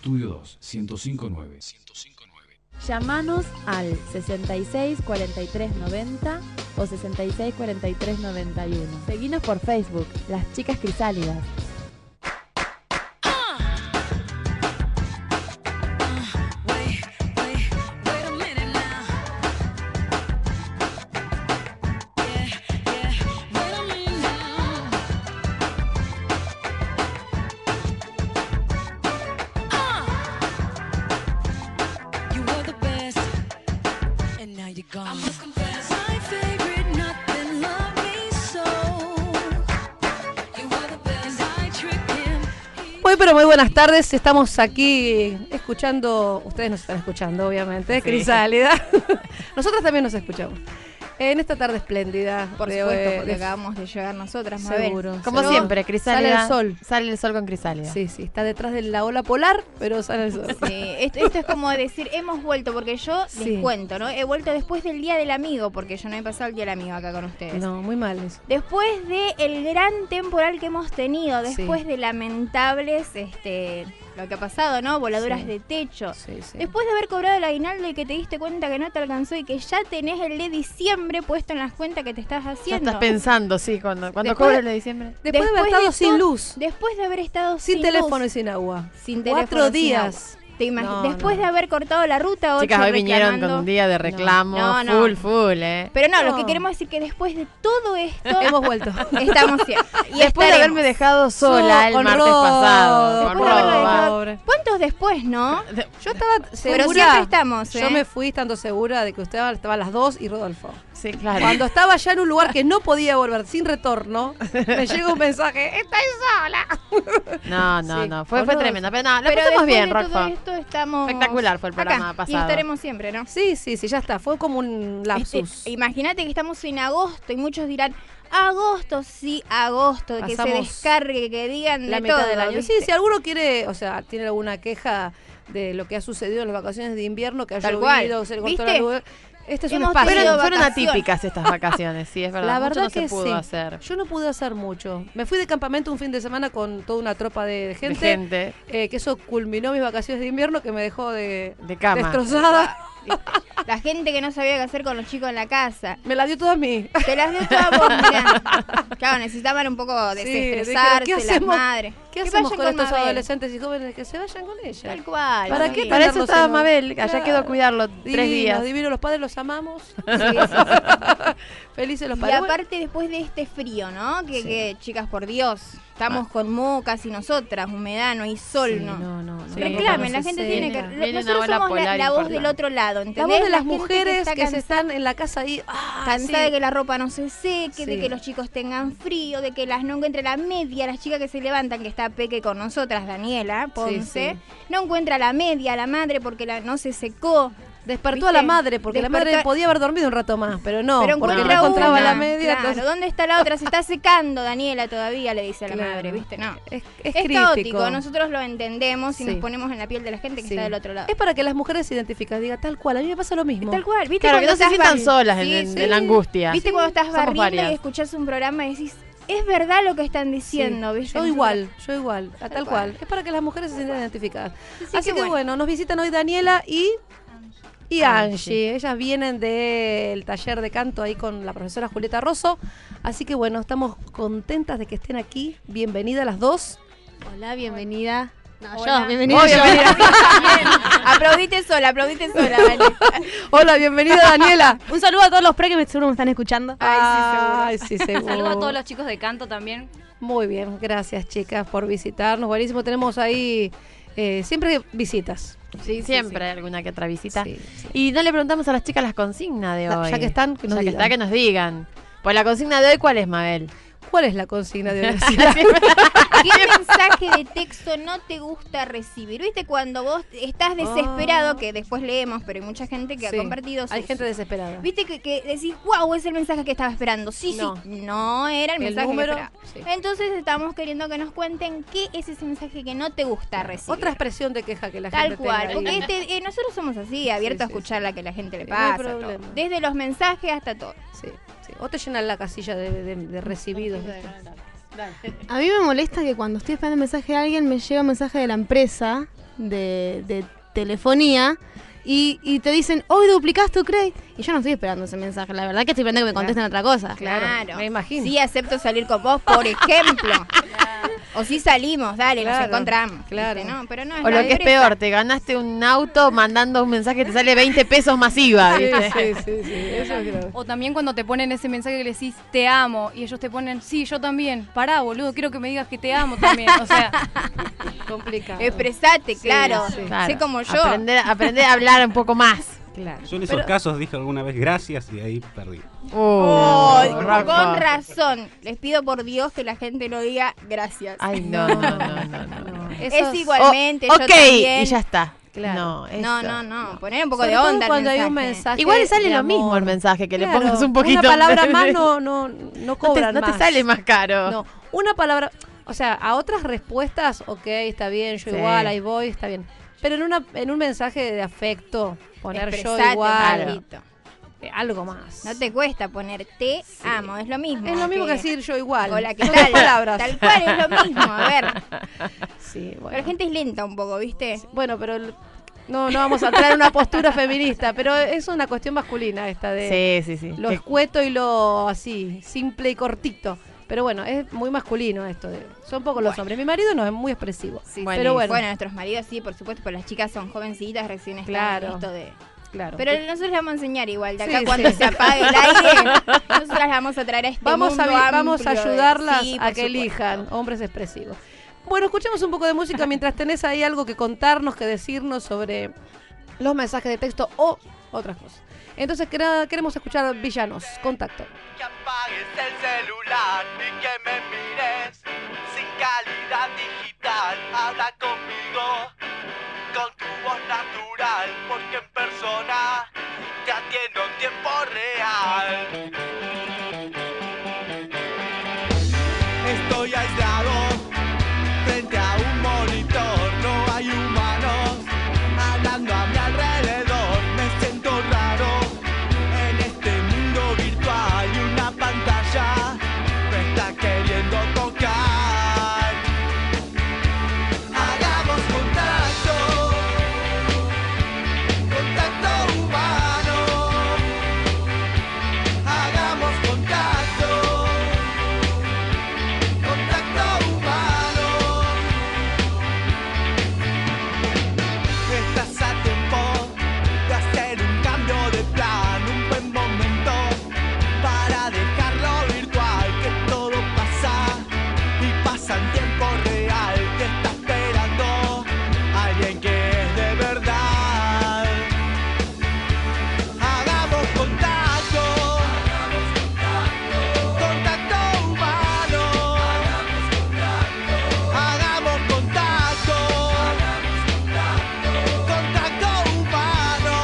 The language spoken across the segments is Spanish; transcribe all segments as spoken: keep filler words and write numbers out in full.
Estudio dos, ciento cinco punto nueve. Llámanos al sesenta y seis cuarenta y tres noventa o sesenta y seis cuarenta y tres noventa y uno. Seguinos por Facebook, Las Chicas Crisálidas. Muy pero muy buenas tardes, estamos aquí escuchando, ustedes nos están escuchando obviamente, sí. Crisálida. Nosotras también nos escuchamos. En esta tarde espléndida. Por de, supuesto, de, porque de, acabamos de llegar nosotras, seguro. Mabel. Como Pero siempre, Crisálida. Sale el sol. Sale el sol con Crisálida. Sí, sí, está detrás de la ola polar, pero sale el sol. Sí, esto, esto es como decir, hemos vuelto, porque yo Sí. les cuento, ¿no? He vuelto después del Día del Amigo, porque yo no he pasado el Día del Amigo acá con ustedes. No, muy mal eso. Después de el gran temporal que hemos tenido, después Sí. de lamentables, este, lo que ha pasado, ¿no? Voladuras Sí. de techo. Sí, sí. Después de haber cobrado el aguinaldo y que te diste cuenta que no te alcanzó y que ya tenés el de diciembre puesto en las cuentas que te estás Ya haciendo. estás pensando, sí, cuando, cuando Después- cobre el de diciembre. Después, de haber después estado de sin to- luz, Después de haber estado sin, sin, teléfono luz, y sin agua. sin Cuatro teléfono, sin días. agua. Te imagi- No, después no. de haber cortado la ruta ocho Chicas, hoy vinieron con reclamando- un día de reclamo, No, no. full, full, ¿eh? Pero no, No. lo que queremos decir que después de todo esto Hemos vuelto. estamos siempre. Y Después de estaremos. haberme dejado sola el Con martes Rodo, pasado. Con después de haberlo Rodo, dejado- va. Pobre. ¿Cuántos después, no? Yo estaba segura. Pero siempre estamos, ¿eh? Yo me fui estando segura de que usted estaba a las dos y Rodolfo. Sí, claro. Cuando estaba ya en un lugar que no podía volver, sin retorno, me llega un mensaje, ¡estáis sola! No, no, Sí, no. Fue, con fue Rodo. tremendo. Pero no, lo Pero pasamos después bien, de todo Rockfo. esto estamos Espectacular fue el programa acá, pasado. Y estaremos siempre, ¿no? Sí, sí, sí, ya está. Fue como un lapsus. Este, imagínate que estamos en agosto y muchos dirán, agosto, sí, agosto, que se Pasamos descargue, que digan la de mitad todo, del año. ¿viste? Sí, si alguno quiere, o sea, tiene alguna queja de lo que ha sucedido en las vacaciones de invierno, que ha Tal llovido, cual. se le cortó ¿Viste? la luz. Este es un Hemos espacio. tenido Fueron, fueron vacaciones. atípicas estas vacaciones, sí, es verdad. La Mucho verdad no se que pudo sí. hacer. Yo no pude hacer mucho. Me fui de campamento un fin de semana con toda una tropa de De gente. gente, eh, que eso culminó mis vacaciones de invierno, que me dejó de de cama. destrozada. La gente que no sabía qué hacer con los chicos en la casa. Me la dio toda a mí. Te las dio todas vos, mirá. Claro, necesitaban un poco Sí, desestresarse, dijeron, ¿qué las hacemos? madres. ¿Qué Que hacemos vayan con estos Mabel. adolescentes y jóvenes que se vayan con ella? Tal cual. ¿Para sí. qué Para eso tenerlos estaba en un- Mabel, allá Claro. quedó a cuidarlo tres Divinos, días. divinos, los padres los amamos. Sí, sí. Felices los Y padres. aparte después de este frío, ¿no? Que, Sí. que chicas, por Dios, estamos con mocas y nosotras, humedad, no hay sol, Sí, ¿no? no, no, no. Reclamen, No, la no gente se tiene que... seca. Viene una Nosotros ola somos la, polar la voz importante. del otro lado, ¿entendés? La voz de las gente mujeres está que, se cansa- están en la casa ahí. Ah, cansada sí. de que la ropa no se seque, de Sí. que los chicos tengan frío, de que las no encuentre la media, las chicas que se levantan, que está Peque con nosotras, Daniela Ponce, sí. no encuentra la media, la madre porque la, no se secó. Despertó ¿Viste? a la madre, porque la Despertó- madre podía haber dormido un rato más, pero no, Pero porque no encuentra encontraba una. la media. Claro, entonces- ¿dónde está la otra? Se está secando, Daniela, todavía, le dice a la Claro. madre, ¿viste? No. Es, Es, es crítico. caótico, nosotros lo entendemos y Sí. nos ponemos en la piel de la gente que Sí. está del otro lado. Es para que las mujeres se identifiquen, diga tal cual, a mí me pasa lo mismo. Tal cual, ¿viste? Claro, que cuando no se estás sientan barri- solas en, Sí, en- sí. en la angustia. ¿Viste cuando estás Somos barriendo varias. y escuchás un programa y decís, es verdad lo que están Sí. diciendo, ¿viste? Yo igual, yo igual, a tal, Tal cual. cual. Es para que las mujeres se sientan identificadas. Así Así que que bueno. bueno. nos visitan hoy Daniela y, y Angie. Angie. Ellas vienen del taller de canto ahí con la profesora Julieta Rosso. Así que bueno, estamos contentas de que estén aquí. Bienvenidas las dos. Hola, bienvenida. No, Hola. yo, bienvenida. Oh, yo. bienvenida. Aplaudite sola, aplaudite sola, Dani. Hola, bienvenida Daniela. Un saludo a todos los pre que me, seguro me están escuchando. Ay, sí, seguro. Saludos a todos los chicos de canto también. Muy bien, gracias chicas por visitarnos. Buenísimo, tenemos ahí eh, siempre visitas. Sí, siempre hay alguna que otra visita. Sí, sí. Y no le preguntamos a las chicas las consignas de Ya- hoy. ya que están, que nos Ya que digan. está, que nos digan. Pues la consigna de hoy, ¿cuál es, Mabel? ¿Cuál es la consigna de hoy? ¿Qué mensaje de texto no te gusta recibir? ¿Viste cuando vos estás desesperado, que después leemos, pero hay mucha gente que Sí, ha compartido hay sus- gente desesperada. ¿Viste que, que decís, wow, es el mensaje que estaba esperando? Sí, No. sí, no era el El mensaje número, que esperaba. sí. Entonces estamos queriendo que nos cuenten qué es ese mensaje que no te gusta recibir. Otra expresión de queja que la Tal gente cual, tenga porque ahí. este, eh, nosotros somos así, abiertos Sí, a sí, escuchar sí. la que la gente le Sí, no hay pasa, todo. problema. Desde los mensajes hasta todo. Sí, sí. O te llenan la casilla de, de- de recibidos. A mí me molesta que cuando estoy esperando un mensaje de alguien me llega un mensaje de la empresa de, de telefonía y, y te dicen, hoy duplicaste tu crédito. Y yo no estoy esperando ese mensaje, la verdad que estoy esperando que me contesten otra cosa. Claro, me imagino. Sí, acepto salir con vos, por ejemplo. O si salimos, dale, Claro, nos encontramos. claro. ¿viste? No, pero no es O la lo que es empresa. peor, te ganaste un auto mandando un mensaje que te sale veinte pesos masiva, Sí, ¿viste? sí, sí, sí, eso es grave. O también cuando te ponen ese mensaje que le decís te amo y ellos te ponen sí, yo también. Pará, boludo, quiero que me digas que te amo también. O sea, Complicado. Expresate, Sí, claro. sí. Claro, Sé como yo. Aprender, aprender a hablar un poco más. Claro. Yo en esos Pero- casos dije alguna vez gracias y ahí perdí. Oh, Oh, Rocco. con razón. Les pido por Dios que la gente no diga gracias. Ay, no, no, no, no. no. Eso es igualmente, O- yo ok, también. y ya está. Claro. No, eso. No, no, no. Poner un poco Sobre de todo onda al cuando hay mensaje. un mensaje. Igual le sale de lo amor. mismo el mensaje, que Claro, le pongas un poquito. Una palabra más no, no, no No te, cobran no te más. sale más caro. No, una palabra. O sea, a otras respuestas, ok, está bien, yo Sí. igual, ahí voy, está bien. Pero en una en un mensaje de afecto, poner yo Expresate, igual, Pablito. eh, algo más. No te cuesta poner te amo, es lo mismo. Es lo mismo que decir yo igual. Hola, ¿qué Son dos tal? palabras. Tal cual es lo mismo, a ver. Sí, Pero bueno. la gente es lenta un poco, ¿viste? Bueno, pero el- no, no vamos a traer una postura feminista, pero es una cuestión masculina esta de Sí, sí, sí. lo Que- escueto y lo así, simple y cortito. Pero bueno, es muy masculino esto. De, son pocos los hombres. Mi marido no es muy expresivo. Sí, pero bueno, Bueno, nuestros maridos sí, por supuesto, pero las chicas son jovencitas, recién están Claro. en esto de... claro. Pero nosotros le vamos a enseñar igual, de acá Sí, cuando sí. se apague el aire, nosotras las vamos a traer a este vamos a mundo vi- vamos a amplio de- ayudarlas Sí, a por que supuesto. elijan hombres expresivos. Bueno, escuchemos un poco de música mientras tenés ahí algo que contarnos, que decirnos sobre los mensajes de texto o otras cosas. Entonces quera- queremos escuchar Villanos. Contacto. Que apagues el celular y que me mires sin calidad digital. Habla conmigo con tu voz natural, porque en persona te atiendo en tiempo real. Estoy aislado frente a un monitor, no hay humanos hablando a mi alrededor. Me siento raro en este mundo virtual y una pantalla me está queriendo tocar. Hagamos contacto, contacto humano. Hagamos contacto, contacto humano. Estás a tiempo de hacer un cambio de plan, un buen momento para dejarlo virtual, que todo pasa y pasa en tiempo real. Te está esperando alguien que es de verdad. Hagamos contacto, contacto humano. Hagamos contacto, contacto humano.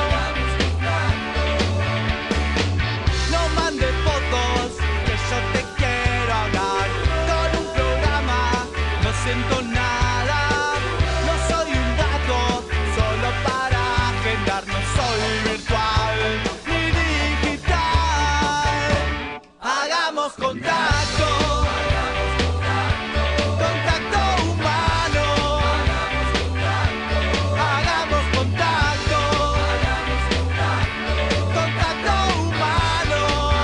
No mandes fotos, que yo te quiero hablar. Con un programa no siento nada. No soy un dato, solo para agendar. No soy virtual ni digital. Hagamos contacto, contacto humano. Hagamos contacto, contacto humano.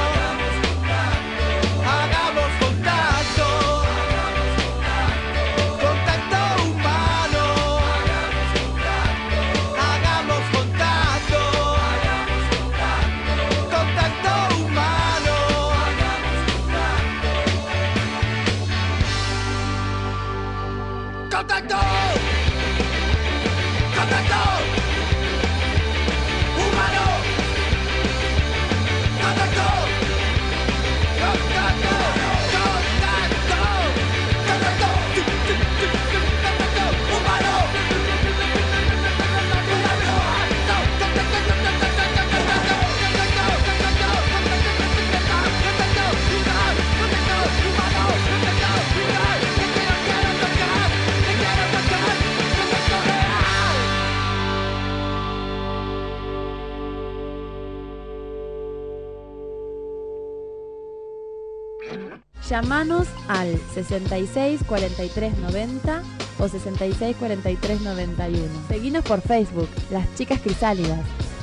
Hagamos contacto, contacto humano. Hagamos contacto, contacto humano. Contacto, contacto humano. Contacto, contacto, contacto, contacto, contacto humano. Llámanos al sesenta y seis cuarenta y tres noventa o sesenta y seis cuarenta y tres noventa y uno. Seguinos por Facebook, Las Chicas Crisálidas.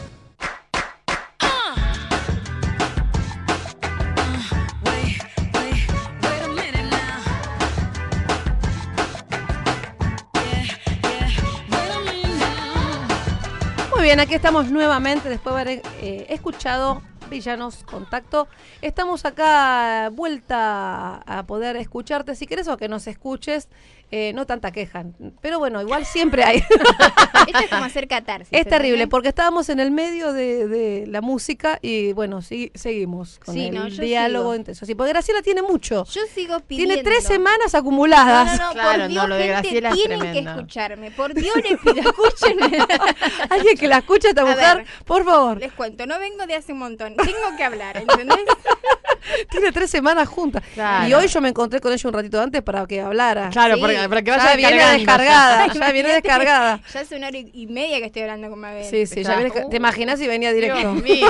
Muy bien, aquí estamos nuevamente después de haber eh, escuchado Villanos Contacto. Estamos acá vuelta a poder escucharte si querés o que nos escuches. Eh, no tanta queja, pero bueno, igual siempre hay. Esto es como hacer catarsis. Es terrible, ¿entendés? porque estábamos en el medio de, de la música y bueno, sí, seguimos con Sí, el no, yo diálogo sigo. intenso. Sí, porque Graciela tiene mucho. Yo sigo pidiendo. Tiene tres semanas No, acumuladas. no, no, Claro, por Dios, no, lo de gente, Graciela es tienen que tremendo. escucharme. Por Dios, les pido, escúchenme. Alguien que la escuche a esta A mujer, ver. por favor. Les cuento, no vengo de hace un montón. Tengo que hablar, ¿entendés? Tiene tres semanas juntas. Claro. Y hoy yo me encontré con ella un ratito antes para que hablara. Claro, Sí. porque, para que Ya vaya viene descargando. descargada, ya viene Imagínate, descargada. Ya hace una hora y media que estoy hablando con Mabel. Sí, sí, ya Está. viene, ¿te imaginas si venía directo? Dios mío,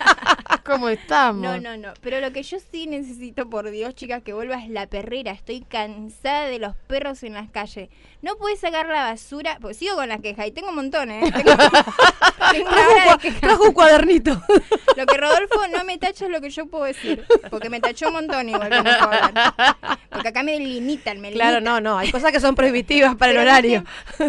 ¿cómo estamos? No, no, no. Pero lo que yo sí necesito, por Dios, chicas, que vuelva es la perrera. Estoy cansada de los perros en las calles. No puedes sacar la basura. Pues sigo con las quejas y tengo un montón, ¿eh? Tengo, tengo una Trajo, un hora de cua- quejas. trajo un cuadernito. Lo que Rodolfo no me tacha es lo que yo puedo decir. Porque me tachó un montón igual que no puedo hablar. Porque acá me limitan, me Claro, limitan. no, no, hay cosas que son prohibitivas para Pero el horario.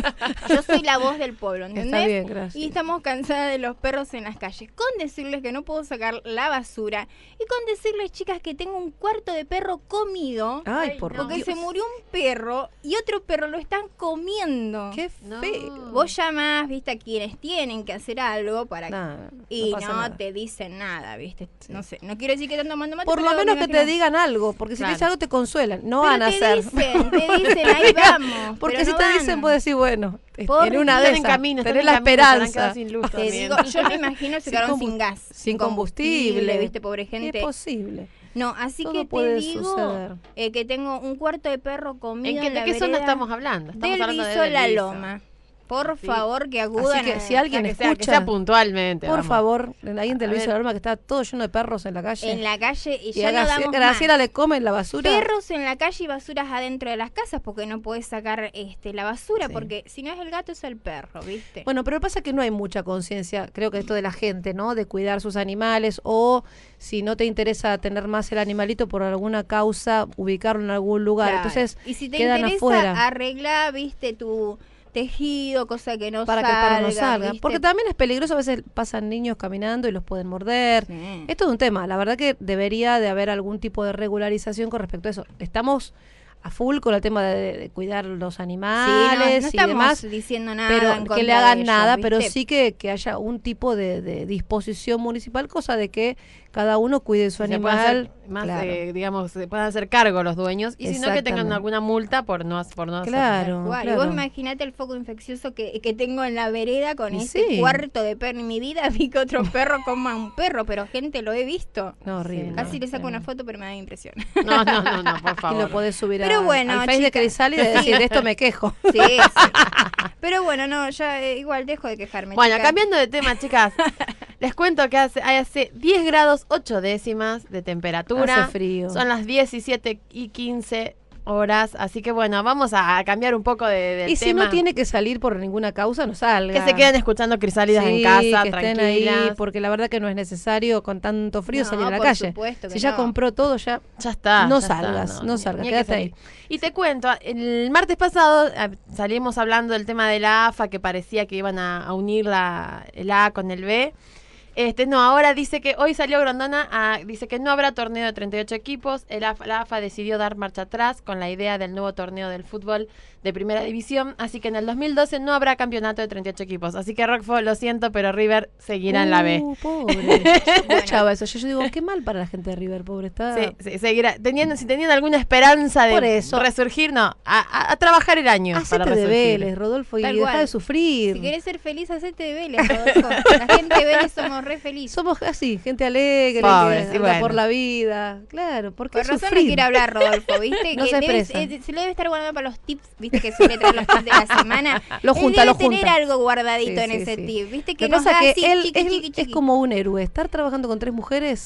Yo soy la voz del pueblo, ¿entendés? Está bien, gracias. Y estamos cansadas de los perros en las calles. Con decirles que no puedo sacar la basura. Y con decirles, chicas, que tengo un cuarto de perro comido. Ay, por Porque Dios. se murió un perro y otro perro lo están comiendo. Qué No. feo. Vos llamás, viste, a quienes tienen que hacer algo para que... Nah, Y no no, pasa nada. te dicen nada, viste. No sé, no quiero decir que están tomando mate. Por lo pero menos me que te imagino. digan algo, porque si Claro. te dicen algo te consuelan. No Pero van a te hacer. dicen, te dicen, ahí vamos. Porque pero si no te van. dicen, vos decís, bueno, Por en una Están de en esas, camino, están tenés en la camino, se habrán esperanza. quedado sin luz Te también. digo, yo me imagino se Sin quedaron combu- sin gas. sin combustible. viste, pobre Es gente. posible. No, así Todo que te puede digo suceder. eh, que tengo un cuarto de perro comido ¿En qué, en ¿De la qué zona vereda estamos hablando? Estamos del hablando de Viso Del La Viso. Loma. Por Sí. favor, que acudan. Así que a- si alguien que sea, que escucha, sea puntualmente. por vamos. favor, ahí en A Televisa ver. La Loma que está todo lleno de perros en la calle. en la calle y y ya a no Graci- damos Graciela más. le comen la basura. Perros en la calle y basuras adentro de las casas porque no puedes sacar este la basura Sí. porque si no es el gato es el perro, ¿viste? Bueno, pero pasa que no hay mucha conciencia, creo que esto de la gente, ¿no? De cuidar sus animales o si no te interesa tener más el animalito por alguna causa, ubicarlo en algún lugar. Claro. Entonces, y si te quedan interesa afuera. arreglar, viste, tu tejido, cosa que no para salga, que el perro no salga. ¿viste? Porque también es peligroso, a veces pasan niños caminando y los pueden morder. Sí. Esto es un tema, la verdad que debería de haber algún tipo de regularización con respecto a eso. Estamos a full con el tema de, de cuidar los Sí, no, animales no y estamos demás, diciendo nada en pero contra que le de hagan ellos, nada, ¿viste? pero sí que, que haya un tipo de, de disposición municipal, cosa de que cada uno cuide su Que se pueda hacer animal. más, claro. eh, digamos, se puedan hacer cargo los dueños y si no que tengan Exactamente. alguna multa por no, por no hacerlo. Claro, Igual, claro. Y vos imaginate el foco infeccioso que, que tengo en la vereda con Y este sí. cuarto de perro. En mi vida vi que otro perro coma un perro, pero gente lo he visto. No, horrible. Casi le saco no. una foto, pero me da impresión. No, no, no, no, por Y favor. lo podés subir Pero a, bueno, al Face de chicas. Crisal y de decir, de esto me quejo. Sí, sí. Pero bueno, no, ya eh, igual dejo de quejarme. Bueno, chicas. cambiando de tema, chicas, les cuento que hace, hay hace diez grados ocho décimas de temperatura. Hace frío. Son las diecisiete y quince horas, así que bueno, vamos a, a cambiar un poco de, del Y si tema. no tiene que salir por ninguna causa, no salga. Que se queden escuchando Crisálidas Sí, en casa, que estén ahí, tranquilas. porque la verdad que no es necesario con tanto frío No, salir a la por calle. supuesto que Si ya no. compró todo, ya Ya está. No ya está, salgas, no ni- salgas, ni hay que quédate ahí. salir. Y te cuento, el martes pasado eh, salimos hablando del tema de la A F A, que parecía que iban a, a unir la, el A con el B. Este, no, ahora dice que hoy salió Grondona, a- dice que no habrá torneo de treinta y ocho equipos. El A F A, la A F A decidió dar marcha atrás con la idea del nuevo torneo del fútbol de primera división. Así que en el dos mil doce no habrá campeonato de treinta y ocho equipos. Así que Rockfo, lo siento, pero River seguirá en la B. Uh, pobre. Escuchaba eso. Yo, yo digo, qué mal para la gente de River, pobre. Está... Sí, sí, seguirá. Tenían, si tenían alguna esperanza de Por eso. resurgir, no. A, a- a trabajar el año. para Hacete de resurgir. Vélez, Rodolfo, y Tal deja cual. de sufrir. Si querés ser feliz, hacete de Vélez, Rodolfo. La gente de Vélez somos re felices. Somos así, gente alegre, Pobres, que y anda bueno. por la vida. Claro, ¿por qué Por razón no sufrir? quiere hablar Rodolfo, ¿viste? No que se debe- expresa. eh, se lo debe estar guardando para los tips, ¿viste? Que suele traer los tips de la semana. Lo Él junta, debe lo junta. tener algo guardadito Sí, en sí, ese sí. tip, ¿viste? Lo Que que nos pasa da que así, él, chiqui, él chiqui, es chiqui. como un héroe. Estar trabajando con tres mujeres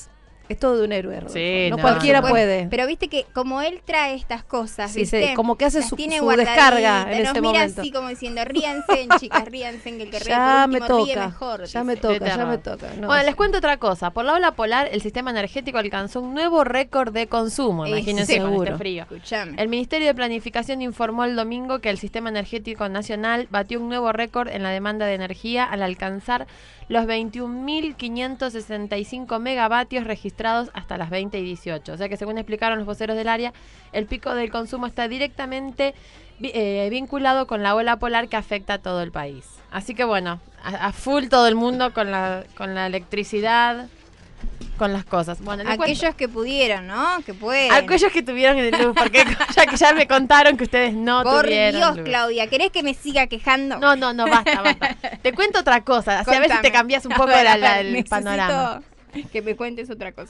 Es todo de un héroe. Rodolfo. Sí, no, no, cualquiera Por puede. supuesto. Pero viste que como él trae estas cosas, Sí, ¿viste? sí, como que hace Las su- tiene su guardaditas, descarga en nos ese mira momento. así como diciendo, ríanse, chicas, ríanse, que el que ríe Ya por me último ríe toca. mejor. Ya dice. me De toca, ya terror. me toca. No, Bueno, sí. les cuento otra cosa. Por la ola polar, el sistema energético alcanzó un nuevo récord de consumo. Eh, Imagínense con seguro. este frío. Escuchame. El Ministerio de Planificación informó el domingo que el Sistema Energético Nacional batió un nuevo récord en la demanda de energía al alcanzar los veintiún mil quinientos sesenta y cinco megavatios registrados hasta las veinte y dieciocho. O sea que, según explicaron los voceros del área, el pico del consumo está directamente vi- eh, vinculado con la ola polar que afecta a todo el país. Así que bueno, a, a full todo el mundo con la, con la electricidad, con las cosas. Bueno, les cuento- Aquellos que pudieron, ¿no? Que pueden. Aquellos que tuvieron luz, porque ya que ya me contaron que ustedes no Por tuvieron Dios, luz. Claudia, ¿querés que me siga quejando? No, no, no, basta, basta. Te cuento otra cosa, así a ver si te Contame. cambias un poco A ver, la- a la- ver, el necesito panorama. Que me cuentes otra cosa.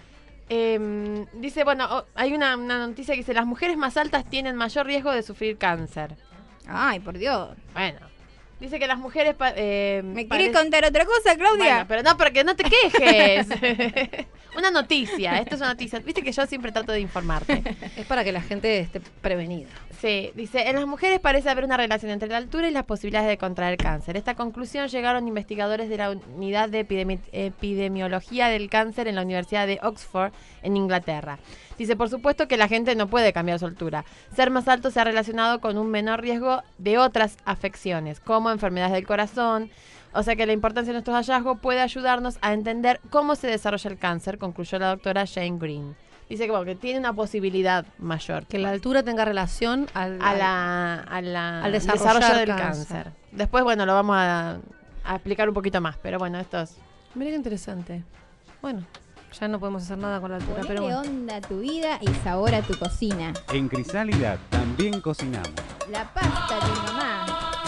Eh, dice, bueno, oh, hay una, una noticia que dice, las mujeres más altas tienen mayor riesgo de sufrir cáncer. Ay, por Dios. Bueno, dice que las mujeres... pa- eh, ¿Me parece- querés contar otra cosa, Claudia? Bueno, pero no, porque no te quejes. Una noticia, esto es una noticia. Viste que yo siempre trato de informarte. Es para que la gente esté prevenida. Sí, dice, en las mujeres parece haber una relación entre la altura y las posibilidades de contraer cáncer. Esta conclusión llegaron investigadores de la Unidad de Epidemi- Epidemiología del Cáncer en la Universidad de Oxford, en Inglaterra. Dice, por supuesto que la gente no puede cambiar su altura. Ser más alto se ha relacionado con un menor riesgo de otras afecciones, como enfermedades del corazón. O sea que la importancia de nuestros hallazgos puede ayudarnos a entender cómo se desarrolla el cáncer, concluyó la doctora Jane Green. Dice que, bueno, que tiene una posibilidad mayor. Que la altura tenga relación al, a la, a la al desarrollo desarrollar del cáncer. cáncer. Después, bueno, lo vamos a, a explicar un poquito más, pero bueno, esto es... Mira qué interesante. Bueno, ya no podemos hacer nada con la altura, Ponele pero bueno. onda a tu vida y sabor a tu cocina. En Crisálida también cocinamos. La pasta de mamá.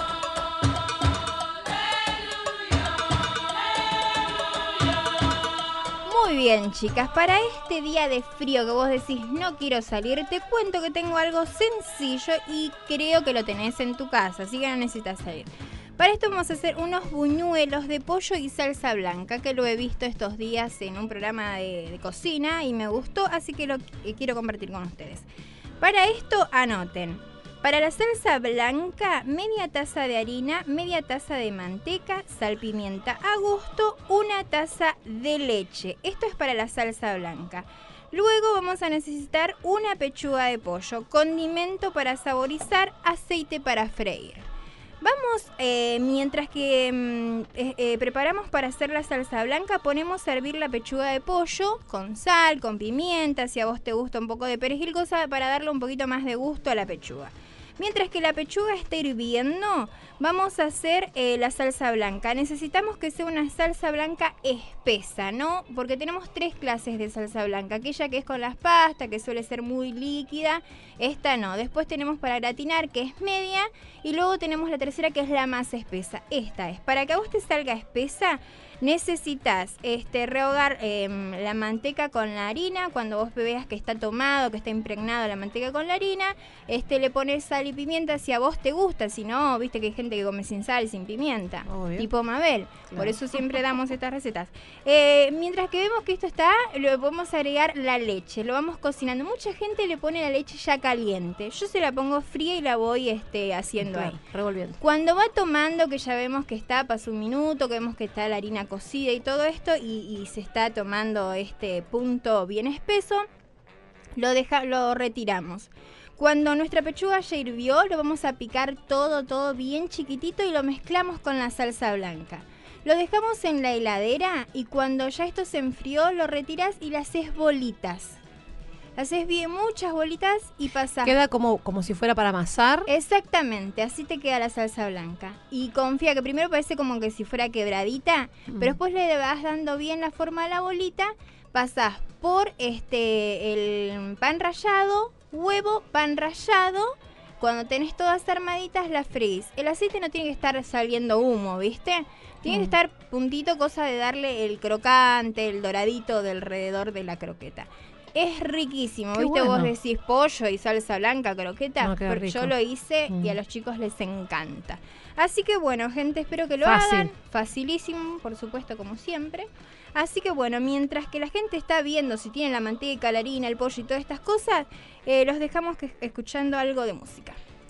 Muy bien, chicas, para este día de frío que vos decís no quiero salir, te cuento que tengo algo sencillo y creo que lo tenés en tu casa, así que no necesitas salir. Para esto vamos a hacer unos buñuelos de pollo y salsa blanca, que lo he visto estos días en un programa de, de cocina y me gustó, así que lo eh, quiero compartir con ustedes. Para esto anoten. Para la salsa blanca, media taza de harina, media taza de manteca, sal, pimienta a gusto, una taza de leche. Esto es para la salsa blanca. Luego vamos a necesitar una pechuga de pollo, condimento para saborizar, aceite para freír. Vamos, eh, mientras que mm, eh, eh, preparamos para hacer la salsa blanca, ponemos a hervir la pechuga de pollo con sal, con pimienta, si a vos te gusta un poco de perejil, cosa para darle un poquito más de gusto a la pechuga. Mientras que la pechuga está hirviendo, vamos a hacer eh, la salsa blanca. Necesitamos que sea una salsa blanca espesa, ¿no? Porque tenemos tres clases de salsa blanca. Aquella que es con las pastas, que suele ser muy líquida. Esta no. Después tenemos para gratinar, que es media. Y luego tenemos la tercera, que es la más espesa. Esta es. Para que a vos te salga espesa, necesitas este, rehogar eh, la manteca con la harina. Cuando vos veas que está tomado, que está impregnado la manteca con la harina, este, le pones sal y pimienta si a vos te gusta. Si no, viste que hay gente que come sin sal, sin pimienta. Obvio. Tipo Mabel. Claro. Por eso siempre damos estas recetas. Eh, mientras que vemos que esto está, le podemos agregar la leche. Lo vamos cocinando. Mucha gente le pone la leche ya caliente. Yo se la pongo fría y la voy este, haciendo Claro, ahí. revolviendo. Cuando va tomando, que ya vemos que está, pasó un minuto, que vemos que está la harina cocida y todo esto, y, y se está tomando este punto bien espeso, lo, deja, lo retiramos. Cuando nuestra pechuga ya hirvió, lo vamos a picar todo, todo bien chiquitito y lo mezclamos con la salsa blanca. Lo dejamos en la heladera y cuando ya esto se enfrió, lo retiras y le haces bolitas. Haces bien muchas bolitas y pasas. Queda como, como si fuera para amasar. Exactamente, así te queda la salsa blanca. Y confía que primero parece como que si fuera quebradita, Mm. pero después le vas dando bien la forma a la bolita, pasás por este el pan rallado, huevo, pan rallado. Cuando tenés todas armaditas, las freís. El aceite no tiene que estar saliendo humo, ¿viste? Tiene Mm. que estar puntito, cosa de darle el crocante, el doradito de alrededor de la croqueta. Es riquísimo, Qué ¿viste? bueno. Vos decís pollo y salsa blanca, croqueta, No, qué pero rico. yo lo hice Mm. y a los chicos les encanta. Así que bueno, gente, espero que lo Fácil. hagan. Facilísimo, por supuesto, como siempre. Así que bueno, mientras que la gente está viendo si tienen la manteca, la harina, el pollo y todas estas cosas, eh, los dejamos que, escuchando algo de música.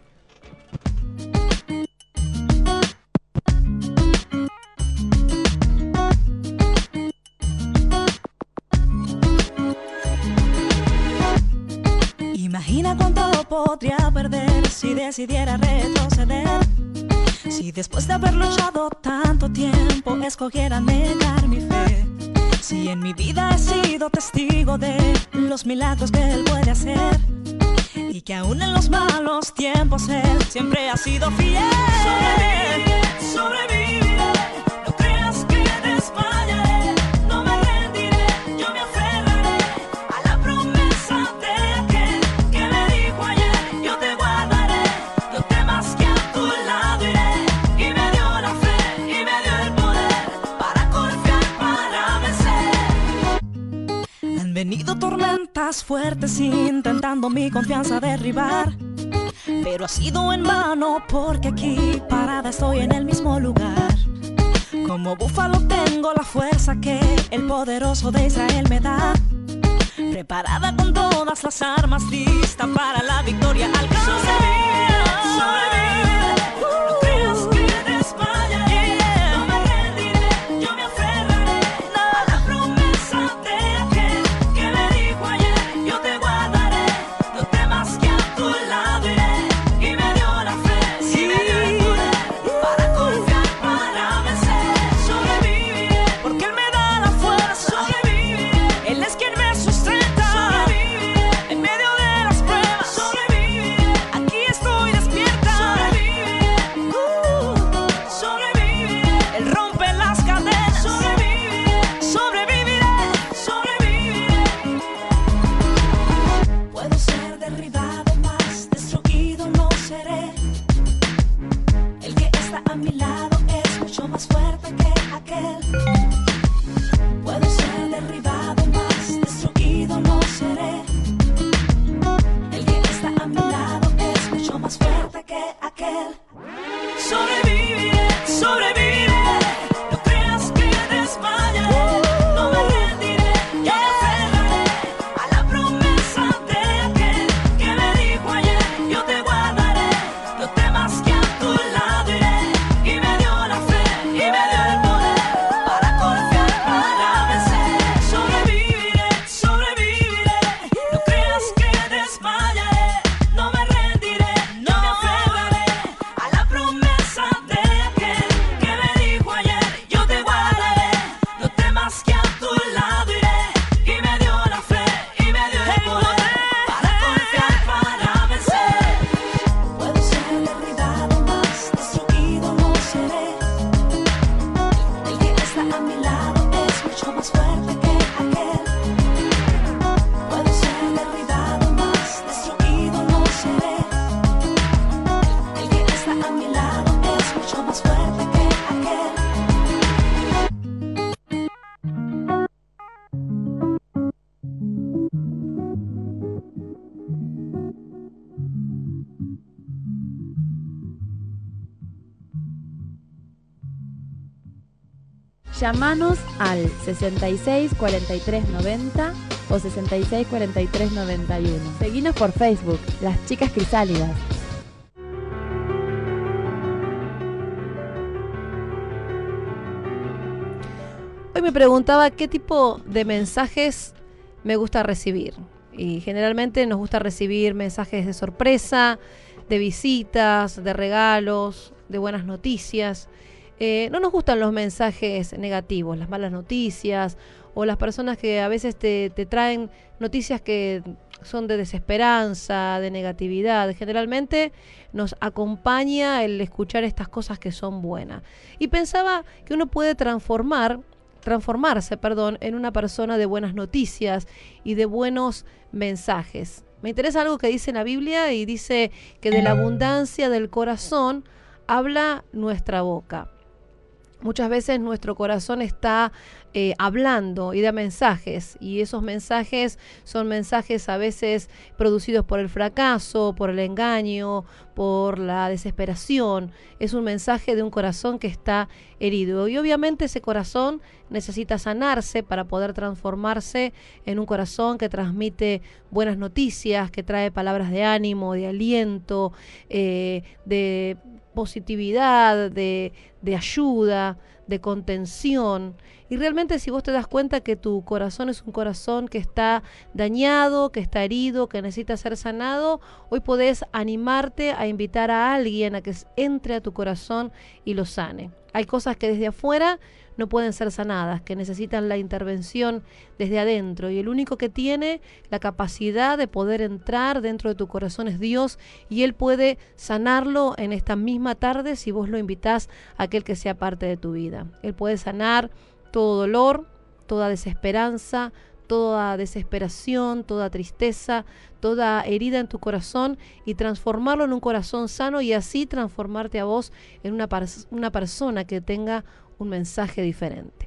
Imagina cuánto podría perder si decidiera retroceder. Si después de haber luchado tanto tiempo escogiera negar mi fe. Si en mi vida he sido testigo de los milagros que Él puede hacer. Y que aún en los malos tiempos Él siempre ha sido fiel. Sobreviviré, sobreviviré. No creas que desmayaré. No me rendiré, yo me aferraré a la promesa de aquel que me dijo ayer: yo te guardaré, no temas que a tu lado iré. Y me dio la fe y me dio el poder para confiar, para vencer. Han venido tormentas fuertes intentando mi confianza derribar, pero ha sido en vano porque aquí parada estoy en el mismo lugar. Como búfalo tengo la fuerza que el poderoso de Israel me da. Preparada con todas las armas, lista para la victoria alcanzar. Sobreviviré, no creas que desmayaré. No me rendiré, yo me aferraré a la promesa de aquel que me dijo ayer: yo te guardaré, no temas que a tu lado iré. Y me dio la fe y me dio el poder para confiar, para vencer. Sobreviviré, porque Él me da la fuerza. Sobreviviré, Él es quien me sustenta. Sobreviviré, en medio de las pruebas. Sobreviviré, aquí estoy despierta. Sobreviviré, uh, sobreviviré. Él rompe las cadenas. Sobreviviré, sobreviviré, sobreviviré. Puedo ser derribado, más destruido no seré. El que está a mi lado es mucho más fuerte que aquel. Puedo ser derribado, más destruido no seré. El que está a mi lado es mucho más fuerte que aquel. Sobreviviré, sobreviviré. No creas que desmayaré. No me rendiré, yo me aferraré a la promesa de aquel que me dijo ayer: yo te guardaré, no temas que a tu lado iré. Y me dio la fe y me dio el poder para confiar, para vencer. Sobreviviré, sobreviviré. No creas que desmayaré. No me rendiré, no me aferraré a la promesa de aquel que me dijo ayer: yo te guardaré, no temas que a tu lado iré. Y me dio la fe y me dio el poder para confiar, para vencer. Puedo ser derribado, más destruido no seré. El que está a mi lado es mucho más fuerte que aquel. Puedo ser derribado, más destruido no seré. El que está a mi lado es mucho más fuerte que aquel. Llámanos al sesenta y seis cuarenta y tres noventa o sesenta y seis cuarenta y tres noventa y uno. Seguinos por Facebook, Las Chicas Crisálidas. Hoy me preguntaba qué tipo de mensajes me gusta recibir. Y generalmente nos gusta recibir mensajes de sorpresa, de visitas, de regalos, de buenas noticias. Eh, no nos gustan los mensajes negativos, las malas noticias o las personas que a veces te, te traen noticias que son de desesperanza, de negatividad. Generalmente nos acompaña el escuchar estas cosas que son buenas. Y pensaba que uno puede transformar, transformarse, perdón, en una persona de buenas noticias y de buenos mensajes. Me interesa algo que dice en la Biblia y dice que de la abundancia del corazón habla nuestra boca. muchas veces nuestro corazón está eh, hablando y da mensajes, y esos mensajes son mensajes a veces producidos por el fracaso, por el engaño, por la desesperación. Es un mensaje de un corazón que está herido, y obviamente ese corazón necesita sanarse para poder transformarse en un corazón que transmite buenas noticias, que trae palabras de ánimo, de aliento, eh, de positividad, de, de ayuda, de contención. Y realmente, si vos te das cuenta que tu corazón es un corazón que está dañado, que está herido, que necesita ser sanado, hoy podés animarte a invitar a alguien a que entre a tu corazón y lo sane. Hay cosas que desde afuera no pueden ser sanadas, que necesitan la intervención desde adentro, y el único que tiene la capacidad de poder entrar dentro de tu corazón es Dios, y Él puede sanarlo en esta misma tarde si vos lo invitás a aquel que sea parte de tu vida. Él puede sanar todo dolor, toda desesperanza, toda desesperación, toda tristeza, toda herida en tu corazón, y transformarlo en un corazón sano, y así transformarte a vos en una, una persona que tenga un mensaje diferente.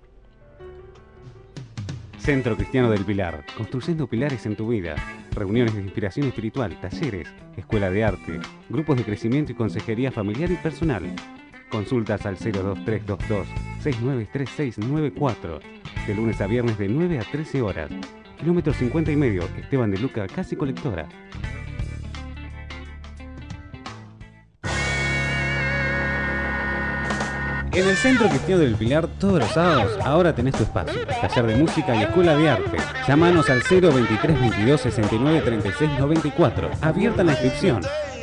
Centro Cristiano del Pilar, construyendo pilares en tu vida. Reuniones de inspiración espiritual, talleres, escuela de arte, grupos de crecimiento y consejería familiar y personal. Consultas al cero dos tres dos dos, seis nueve tres seis nueve cuatro. De lunes a viernes de nueve a trece horas. Kilómetro cincuenta y medio, Esteban de Luca, casi colectora. En el Centro Cristiano del Pilar, todos los sábados, ahora tenés tu espacio. Taller de música y escuela de arte. Llámanos al cero veintitrés veintidós sesenta y nueve treinta y seis noventa y cuatro. Abierta la inscripción.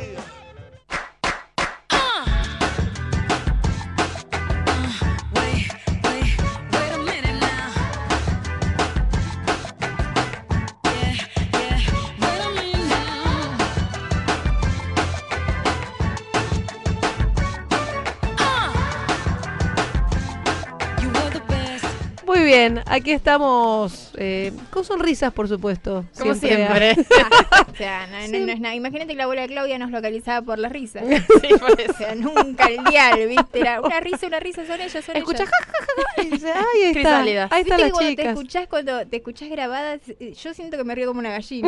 Muy bien, aquí estamos eh, con sonrisas, por supuesto. Como siempre. O sea, no, no, no es nada. Imagínate que la abuela de Claudia nos localizaba por las risas. Sí, por eso. O sea, nunca el dial, ¿viste? Era una risa, una risa, son ellos, son Escucha, ellos. ja, ja, ja, y dice, ay, ahí está, Crisálida. ahí ¿Viste están que las cuando te chicas. escuchás, cuando te escuchás grabadas, eh, yo siento que me río como una gallina?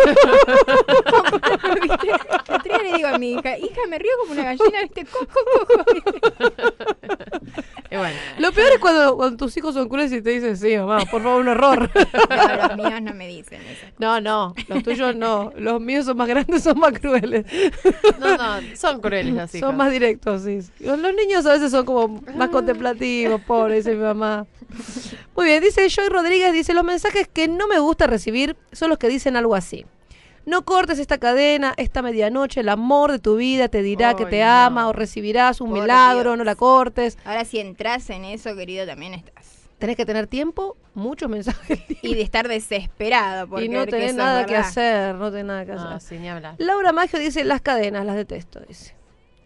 ¿Viste? El otro día le digo a mi hija, hija, me río como una gallina, ¿viste? Co, co, co, co. Y bueno. Lo peor es cuando, cuando tus hijos son crueles y te dicen, sí, mamá, por favor, un error. No, los míos no me dicen eso. No, no, los tuyos no. Los míos son más grandes, son más crueles. No, no, son crueles los hijos. Son más directos, sí. Los, los niños a veces son como más contemplativos, pobre, dice mi mamá. Muy bien, dice Joy Rodríguez, dice, los mensajes que no me gusta recibir son los que dicen algo así: no cortes esta cadena, esta medianoche, el amor de tu vida te dirá Ay, que te no. ama, o recibirás un Por milagro, Dios. no la cortes. Ahora, si entras en eso, querido, también estás. Tenés que tener tiempo, muchos mensajes Y de estar desesperado. Por y no creer que tenés eso nada es que verdad. hacer, no tenés nada que No, hacer. sí, ni hablar. Laura Maggio dice, las cadenas, las detesto, dice.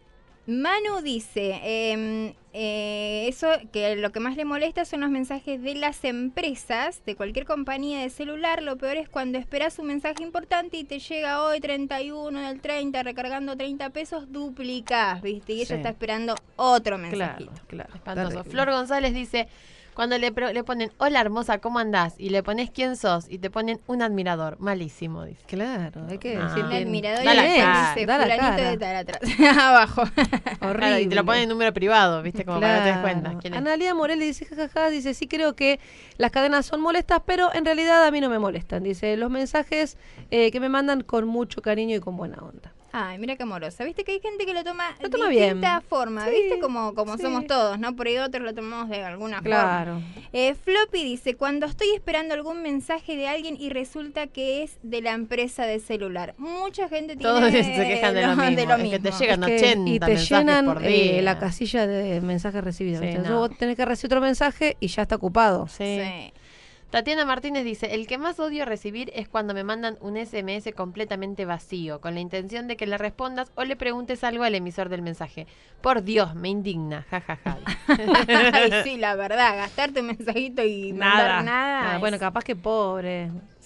Manu dice, eh, eh, eso que lo que más le molesta son los mensajes de las empresas, de cualquier compañía de celular. Lo peor es cuando esperas un mensaje importante y te llega hoy treinta y uno del treinta, recargando treinta pesos, duplicás, ¿viste? Y ella Sí. está esperando otro Claro, mensajito. claro. Espantoso. terrible. Flor González dice, cuando le, pro- le ponen, hola hermosa, ¿cómo andás? Y le pones quién sos y te ponen un admirador. Malísimo, dice. Claro, hay que Ah. decir Un quién- admirador Da y la después cara, dice da la fulanito cara. de tal atrás, abajo. Horrible. Claro, y te lo ponen en número privado, ¿viste? Como para que te des cuenta. ¿Quién es? Analia Morelli dice, jajaja, dice, sí creo que las cadenas son molestas, pero en realidad a mí no me molestan. Dice, los mensajes eh, que me mandan con mucho cariño y con buena onda. Ay, mira qué amorosa. Viste que hay gente que lo toma Lo toma de bien. distinta forma, Sí, ¿viste? Como, como sí. somos todos, ¿no? Por ahí otros lo tomamos de alguna forma. Claro. Eh, Floppy dice, cuando estoy esperando algún mensaje de alguien y resulta que es de la empresa de celular. Mucha gente tiene... Todos se quejan de lo mismo. Es que te llegan Es que- ochenta y te mensajes llenan por eh, día. la casilla de mensajes recibidos. Sí, ¿viste? no. Vos tenés que recibir otro mensaje y ya está ocupado. Sí. Sí. Tatiana Martínez dice, el que más odio recibir es cuando me mandan un S M S completamente vacío, con la intención de que le respondas o le preguntes algo al emisor del mensaje. Por Dios, me indigna, jajaja. Ay, sí, la verdad, gastarte un mensajito y Nada. mandar nada. Ah, es- bueno, capaz que pobre.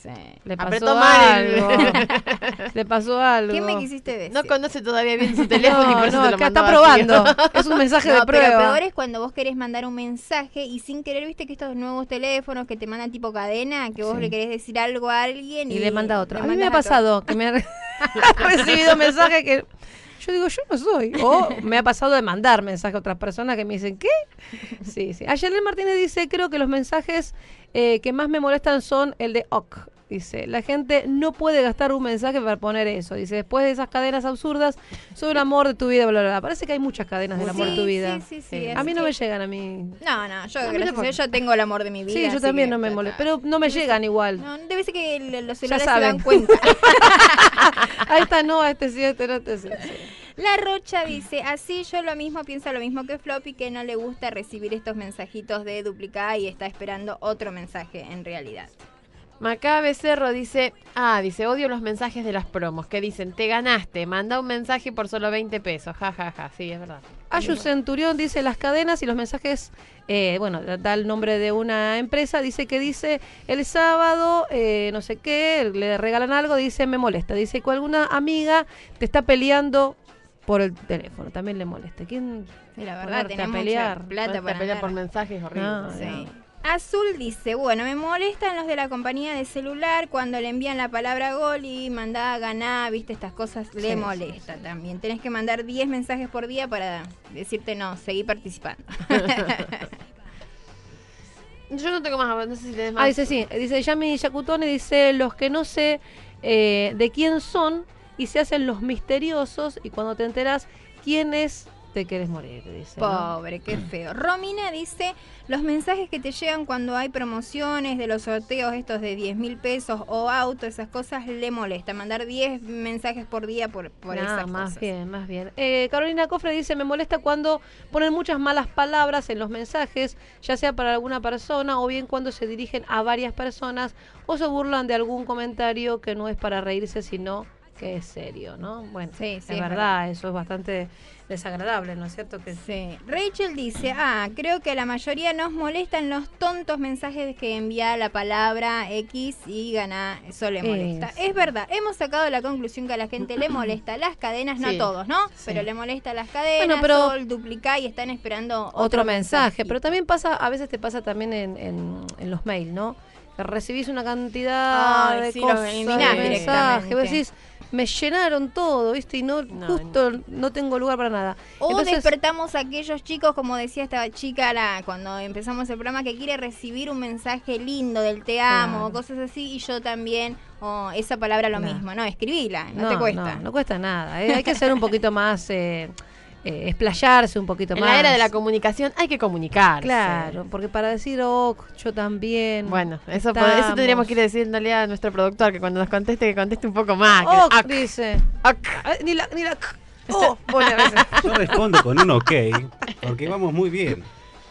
Sí. Le pasó Apretó mal el- algo. Le pasó algo. ¿Qué me quisiste decir? No conoce todavía bien su teléfono y por eso no, te lo acá mandó está vacío. probando. Es un mensaje No, de pero prueba. peor es cuando vos querés mandar un mensaje y sin querer, viste que estos nuevos teléfonos que te mandan tipo cadena, que vos Sí. le querés decir algo a alguien y, Y le manda otro. le A mí me ha mandas a pasado que me han recibido mensajes que yo digo, yo no soy. O me ha pasado de mandar mensajes a otras personas que me dicen, ¿qué? Sí, sí. Ayer Martínez dice, creo que los mensajes eh, que más me molestan son el de ok. Dice, la gente no puede gastar un mensaje para poner eso. Dice, después de esas cadenas absurdas sobre el amor de tu vida, bla, bla, bla. Parece que hay muchas cadenas del amor de tu Sí, vida. sí, sí, sí, A mí así no me que- llegan a mí. No, no, yo A mí gracias a tampoco. Dios yo tengo el amor de mi vida. Sí, yo así también que no me ta, molesta. ta. Pero no me llegan igual. No, debe ser que el- los Ya celulares se saben. dan cuenta. A esta no, a este sí, a este no, a este sí. sí. La Rocha dice, así yo lo mismo, piensa lo mismo que Floppy, que no le gusta recibir estos mensajitos de duplicada y está esperando otro mensaje en realidad. Macabe Cerro dice, ah, dice, odio los mensajes de las promos que dicen, te ganaste, manda un mensaje por solo veinte pesos, ja, ja, ja, sí, es verdad. Ayu Centurión dice las cadenas y los mensajes, eh, bueno, da el nombre de una empresa, dice que dice el sábado, eh, no sé qué, le regalan algo, dice me molesta, dice que alguna amiga te está peleando por el teléfono, también le molesta. ¿Quién Sí, la verdad, ponerte a tenemos pelear? mucha plata Ponerte para a pelear andar. por mensajes horribles. No, Sí. no. Azul dice, bueno, me molestan los de la compañía de celular cuando le envían la palabra gol y mandá, ganá, viste, estas cosas le Sí, molesta también. Tenés que mandar diez mensajes por día para decirte no, seguí participando. Yo no tengo más, no sé si tenés más. Ah, dice sí, dice Yami Yacutone, dice los que no sé eh, de quién son y se hacen los misteriosos y cuando te enteras quién es, te querés morir, dice. ¿no? Pobre, qué feo. Romina dice, los mensajes que te llegan cuando hay promociones de los sorteos estos de diez mil pesos o auto, esas cosas le molesta. Mandar diez mensajes por día por, por Ah, esas más cosas. bien, más bien. Eh, Carolina Cofre dice, me molesta cuando ponen muchas malas palabras en los mensajes, ya sea para alguna persona o bien cuando se dirigen a varias personas o se burlan de algún comentario que no es para reírse, sino que es serio, ¿no? Bueno, Sí, sí, es es verdad, verdad. eso es bastante desagradable, ¿no es cierto? Que Sí. Rachel dice, ah, creo que a la mayoría nos molestan los tontos mensajes que envía la palabra X y gana, eso le molesta. Es. Es verdad, hemos sacado la conclusión que a la gente le molesta las cadenas, no Sí. a todos, ¿no? Sí. Pero le molesta las cadenas, Bueno, pero- Sol, duplicá y están esperando otro, otro mensaje, mensajito. pero también pasa, a veces te pasa también en, en, en los mails, ¿no? Que recibís una cantidad Ay, de sí, lo cosas, eliminás de mensajes, directamente. vos decís, me llenaron todo, ¿viste? Y no, No, justo no tengo lugar para nada. O Entonces, despertamos a aquellos chicos, como decía esta chica la, cuando empezamos el programa, que quiere recibir un mensaje lindo del te amo, Claro. o cosas así, y yo también, o esa palabra lo Claro. mismo, no, escribila, no, te cuesta. No, no cuesta nada. ¿eh? Hay que ser un poquito más, eh, eh, explayarse un poquito En más. la era de la comunicación hay que comunicarse. Claro, porque para decir, oh, yo también. Bueno, eso, pod- estamos. eso tendríamos que ir diciéndole a nuestro productor que cuando nos conteste, que conteste un poco más. que- Oh, ah, dice. ah, Ah, Ni la, ni la. Oh, pone a veces. Yo respondo con un ok, porque vamos muy bien.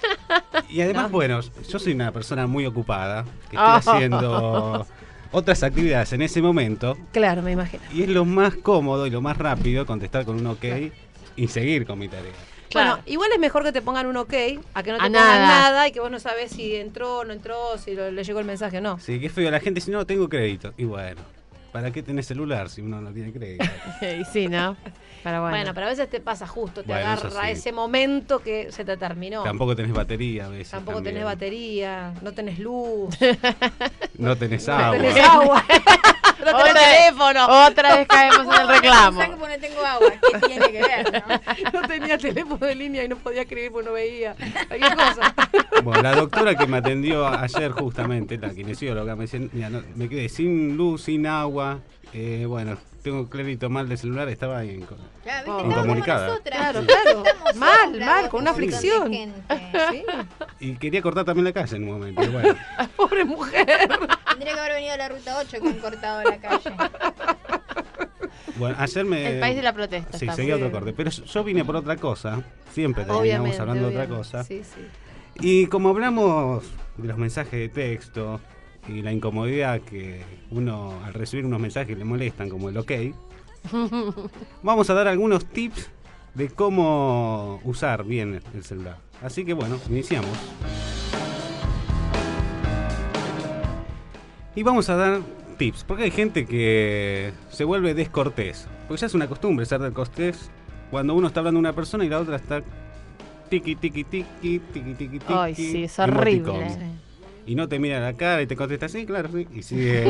Y además, bueno, yo soy una persona muy ocupada, que estoy Oh. haciendo otras actividades en ese momento, Claro, me imagino. y es lo más cómodo y lo más rápido contestar con un ok y seguir con mi tarea. Claro. Bueno, igual es mejor que te pongan un ok a que no te A pongan nada. nada. y que vos no sabés si entró o no entró, si lo- le llegó el mensaje o no. Sí, que feo, la gente si no tengo crédito. Y bueno, ¿para qué tenés celular si uno no tiene crédito? y sí, ¿no? Pero bueno. Bueno, pero a veces te pasa justo, te Bueno, eso agarra sí. ese momento que se te terminó. Tampoco tenés batería a veces. Tampoco también. tenés batería, no tenés luz, No tenés no agua. tenés agua, no tenés Otra- teléfono, Otra vez caemos en el reclamo. Pensá que pone tengo agua, ¿qué tiene que ver, no? no tenía teléfono de línea y no podía escribir porque no veía. Cualquier cosa. Bueno, la doctora que me atendió ayer justamente, la kinesióloga, me decía, mira, no, me quedé sin luz, sin agua, eh, bueno, tengo crédito mal de celular, estaba ahí en... Claro, Oh. ¿viste? Estamos Incomunicada. como nosotras. Claro, claro. Estamos Mal, solas, mal, con una un montón de aflicción. gente. Sí, Y quería cortar también la calle en un momento, y bueno. pobre mujer. Tendría que haber venido a la ruta ocho con cortado la calle. Bueno, ayer me... El país de la protesta. Sí, estamos. seguía otro corte, pero yo yo vine por otra cosa, siempre terminamos Obviamente, hablando de otra obviamente. cosa. Sí, sí. Y como hablamos de los mensajes de texto y la incomodidad que uno al recibir unos mensajes le molestan, como el ok, vamos a dar algunos tips de cómo usar bien el celular. Así que bueno, iniciamos. Y vamos a dar tips, porque hay gente que se vuelve descortés, porque ya es una costumbre ser descortés cuando uno está hablando de una persona y la otra está tiki tiki tiki tiki tiki tiki. Ay, sí, es horrible. emoticón. Y no te mira a la cara y te contesta, sí, claro, sí, y sigue.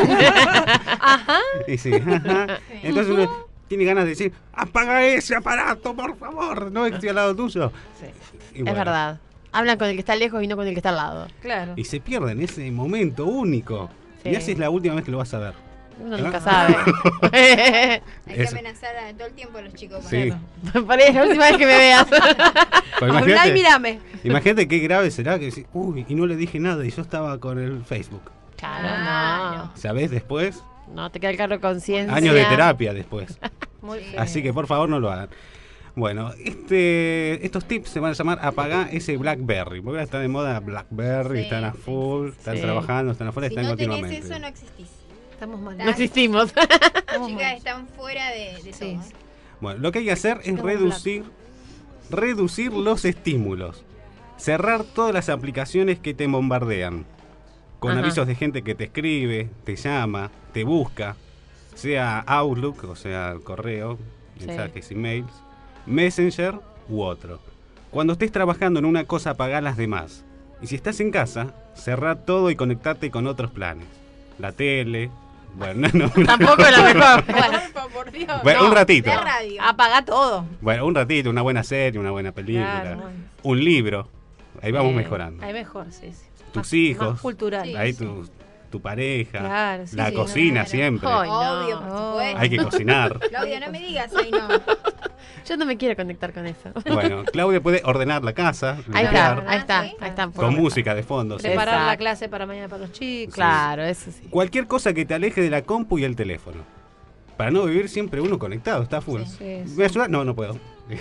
Ajá. Y sí, ajá. Entonces uno tiene ganas de decir, apaga ese aparato, por favor, no estoy al lado tuyo. Sí. Y Es bueno, verdad. Hablan con el que está lejos y no con el que está al lado. Claro. Y se pierden ese momento único. Sí. Y así es la última vez que lo vas a ver. Uno ¿Ah? nunca sabe. Hay que Eso. amenazar a- todo el tiempo a los chicos. con Sí. eso. Por ahí es la última vez que me veas. Pero Habla y imagínate, mírame. imagínate qué grave será que decís, uy, y no le dije nada y yo estaba con el Facebook. Claro, Claro. ¿Sabés? Después, no. No, te queda el cargo de conciencia. años de terapia después. Muy Sí. feo. Así que por favor no lo hagan. Bueno, este, estos tips se van a llamar apagá ese BlackBerry. Porque ahora está de moda BlackBerry, Sí, están a sí, full, sí, están sí. trabajando, están afuera, Si están no tenés continuamente. eso, no existís. Estamos mal. No existimos. Estamos Chicas, mal. están fuera de, de Sí. todo. Bueno, lo que hay que hacer es Estamos reducir, reducir los estímulos. Cerrar todas las aplicaciones que te bombardean. Con Ajá. avisos de gente que te escribe, te llama, te busca. Sea Outlook, o sea, correo, Sí. mensajes, emails, Messenger u otro. Cuando estés trabajando en una cosa, apagá las demás. Y si estás en casa, cerrá todo y conectate con otros planes. La tele, bueno, no, no, Tampoco es la mejor. Porfa, por Dios. bueno, No, un ratito. La radio. Apaga todo. Bueno, un ratito, una buena serie, una buena película, Claro, bueno. un libro. Ahí vamos Eh, mejorando. Ahí mejor, sí, sí. Tus Más- hijos, Más cultural. Sí. ahí tu, tu pareja, Claro, sí, la sí, cocina claro. siempre. Ay, no. Obvio, por No. supuesto. Hay que cocinar. Claudia, no me digas, ay no. Yo no me quiero conectar con eso. Bueno, Claudia puede ordenar la casa, Ahí está, limpiar, ahí está, Ah, sí. ahí está. con música de fondo. ¿sí? Preparar la Exacto. clase para mañana para los chicos. Claro, eso sí. Cualquier cosa que te aleje de la compu y el teléfono. Para no vivir siempre uno conectado, está full. Sí, sí. ¿Me ayudas? No, no puedo.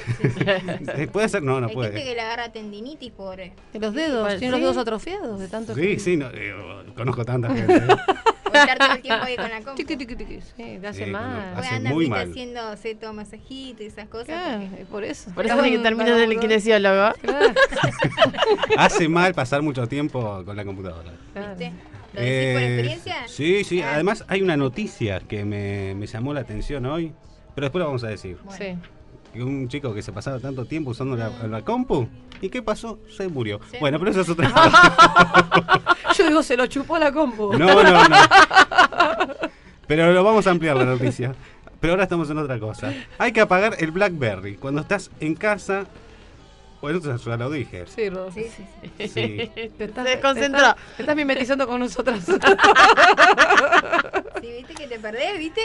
¿Puede ser? No, no Hay gente puede. que le agarra tendinitis, pobre. De los dedos, Bueno, tiene los sí. dedos atrofiados de tanto Sí, que- sí, no, eh, conozco tanta gente. ¿eh? O estar todo el tiempo ahí con la compu. Tiqui, tiqui, tiqui. Sí, te hace Sí, mal. cuando Pues hace andan muy viste, mal. haciendo seto masajito y esas cosas. Claro, porque- es por eso. Por eso es que termino en el kinesiólogo. Claro, Hace mal pasar mucho tiempo con la computadora. claro. ¿Viste? ¿Lo decís por Eh, experiencia? Sí, sí. Ah. Además hay una noticia que me, me llamó la atención hoy, pero después lo vamos a decir. Bueno. Sí. Que un chico que se pasaba tanto tiempo usando la, la compu, ¿y qué pasó? Se murió. Se bueno, pero eso es otra Ah. historia. Yo digo, se lo chupó la compu. No, no, no. Pero lo vamos a ampliar la noticia. Pero ahora estamos en otra cosa. Hay que apagar el BlackBerry cuando estás en casa. Bueno, eso ya lo dije. Sí, Ro. Sí, sí, sí. Sí. Te estás, Se desconcentró. Te estás, te estás mimetizando con nosotras. Sí, viste que te perdés, viste.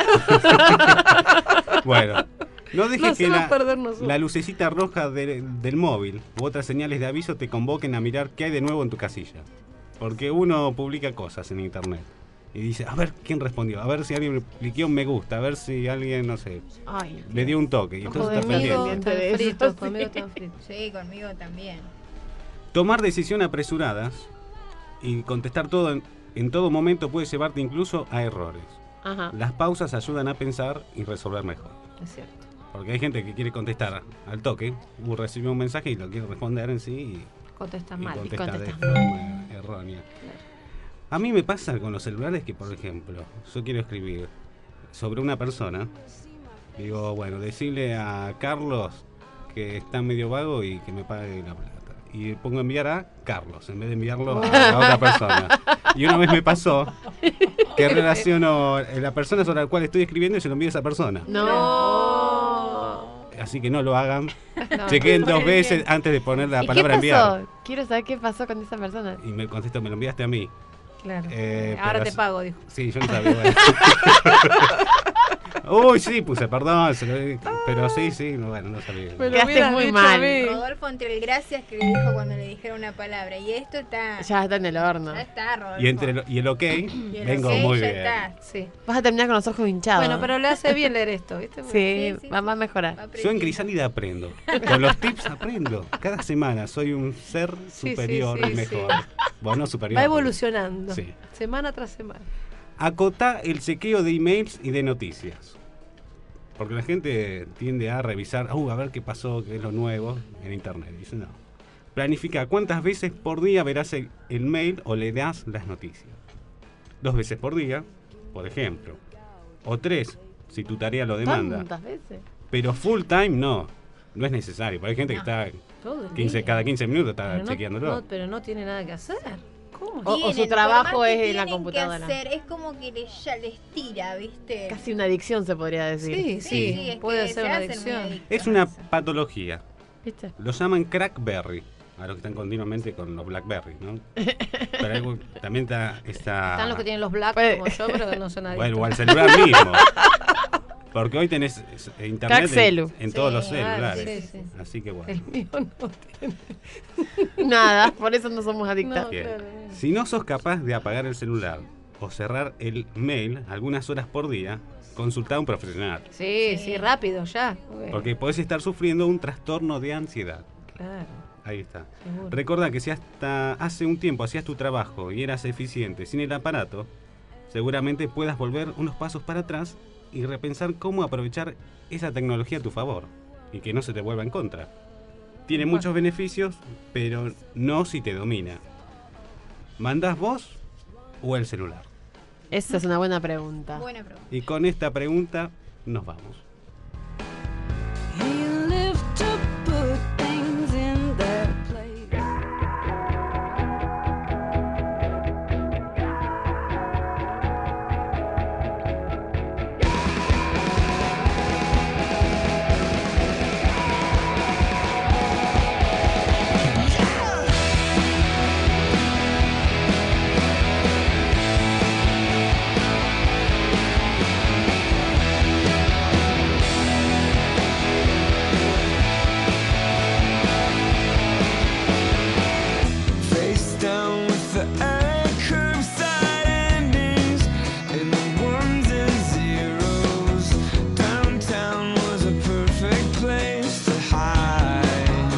Bueno, no dejes Nos que hacemos la, perder nosotros. la lucecita roja de- del móvil u otras señales de aviso te convoquen a mirar qué hay de nuevo en tu casilla. Porque uno publica cosas en internet y dice, a ver quién respondió, a ver si alguien le cliqueó un me gusta, a ver si alguien, no sé, Ay, le dio un toque. Y entonces está Conmigo. pendiente. Están de eso, fritos, sí. conmigo están fritos. Sí, conmigo también. Tomar decisiones apresuradas y contestar todo en, en todo momento puede llevarte incluso a errores. Ajá, Las pausas ayudan a pensar y resolver mejor. Es cierto. Porque hay gente que quiere contestar al toque, uh, recibió un mensaje y lo quiere responder en sí y, Contestas y mal. contesta de contestas forma errónea. A mí me pasa con los celulares que, por ejemplo, yo quiero escribir sobre una persona, digo, bueno, decirle a Carlos que está medio vago y que me pague la plata. Y pongo enviar a Carlos en vez de enviarlo a, a otra persona. Y una vez me pasó que relaciono la persona sobre la cual estoy escribiendo y se lo envío a esa persona. no. Así que no lo hagan. No. Chequen dos veces antes de poner la ¿Y qué palabra pasó? enviar. Quiero saber qué pasó con esa persona. Y me contestó, me lo enviaste a mí. Claro. Eh, Ahora pero te sí- pago, dijo. Sí, yo no sabía. Bueno. Uy, sí, puse perdón, se lo- pero sí, sí, no, bueno, no sabía. Me lo Quedaste hubieras muy dicho mal. a mí. Rodolfo entre el gracias que le dijo cuando le dijeron una palabra. Y esto está. Ya está en el horno. Ya está, Rodolfo. Y entre el, y el ok, Y el vengo ok muy ya bien. está. Sí. Vas a terminar con los ojos hinchados. Bueno, pero le hace bien leer esto, ¿viste? Sí, Sí, sí, va, sí. va a mejorar. Va Yo en aprendiendo. Crisálida aprendo. Con los tips aprendo. Cada semana soy un ser Sí, superior sí, y sí, mejor. Bueno, superior. Va evolucionando. Sí. Semana tras semana. Acotá el chequeo de emails y de noticias. Porque la gente tiende a revisar, uh, a ver qué pasó, qué es lo nuevo en internet. Dice, no. Planifica cuántas veces por día verás el, el mail o le das las noticias. Dos veces por día, por ejemplo. O tres, si tu tarea lo demanda. ¿Tantas veces? Pero full time no, no es necesario. Porque hay gente que está Todo el quince, día. cada quince minutos está Pero no, chequeándolo. no, pero no tiene nada que hacer. ¿Cómo? O- o su Tienen, trabajo por más es que en la tienen computadora. que hacer, es como que les, ya les tira, ¿viste? Casi una adicción se podría decir. Sí, sí, sí, es puede que ser se una hacen muy adicción. adictos. Es una patología. ¿Viste? Lo llaman crackberry, a los que están continuamente con los blackberry, ¿no? Pero algo, también está... está Están los que tienen los black Puede- como yo, pero que no son nadie. bueno, o al celular mismo. Porque hoy tenés eh, internet en, Crackcelu. en todos Sí, los claro, celulares. sí, sí. Así que bueno. El mío no tiene. Nada, por eso no somos adictas. No. Bien. claro. Si no sos capaz de apagar el celular o cerrar el mail algunas horas por día, consultá a un profesional. Sí, sí, rápido, ya. Bueno, Porque podés estar sufriendo un trastorno de ansiedad. claro, Ahí está. seguro. Recordá que si hasta hace un tiempo hacías tu trabajo y eras eficiente sin el aparato, seguramente puedas volver unos pasos para atrás y repensar cómo aprovechar esa tecnología a tu favor y que no se te vuelva en contra. Tiene Bueno. muchos beneficios, pero no si te domina. ¿Mandás vos o el celular? Esa es una buena pregunta. Buena pregunta. Y con esta pregunta nos vamos. He lived to put things in their place. Face down with the curbside endings and the ones and zeros. Downtown was a perfect place to hide.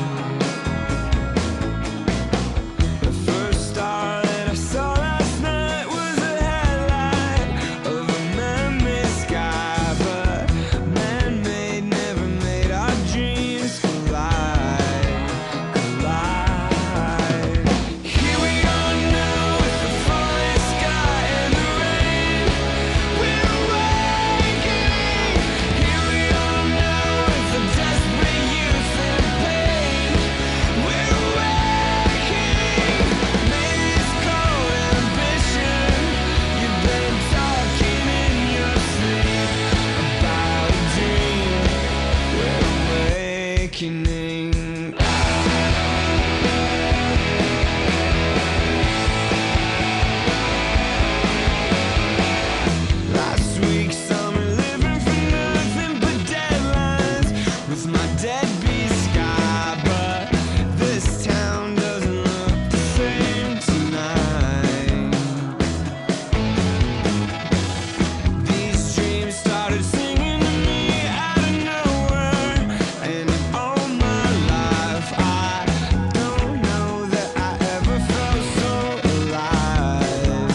The first star that I saw last night was a headlight of a man-made sky, but man-made never made our dreams collide. Collide. Here we are now with the falling sky and the rain. We're awakening. Here we are now with the desperate youth and pain. We're awakening. Maybe it's called ambition. You've been talking in your sleep about a dream. We're awakening. Last week, summer living for nothing but deadlines with my deadbeat sky, but this town doesn't look the same tonight. These dreams started singing to me out of nowhere, and in all my life I don't know that I ever felt so alive,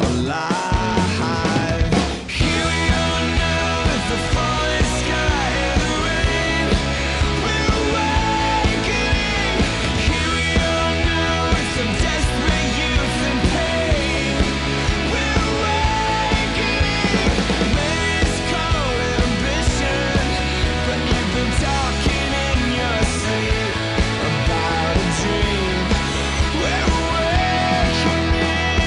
alive. Here we are now with the falling sky and the rain. We're awakening. Here we are now with some desperate youth and pain. We're awakening. Maybe it's called ambition, but you've been talking in your sleep about a dream. We're awakening.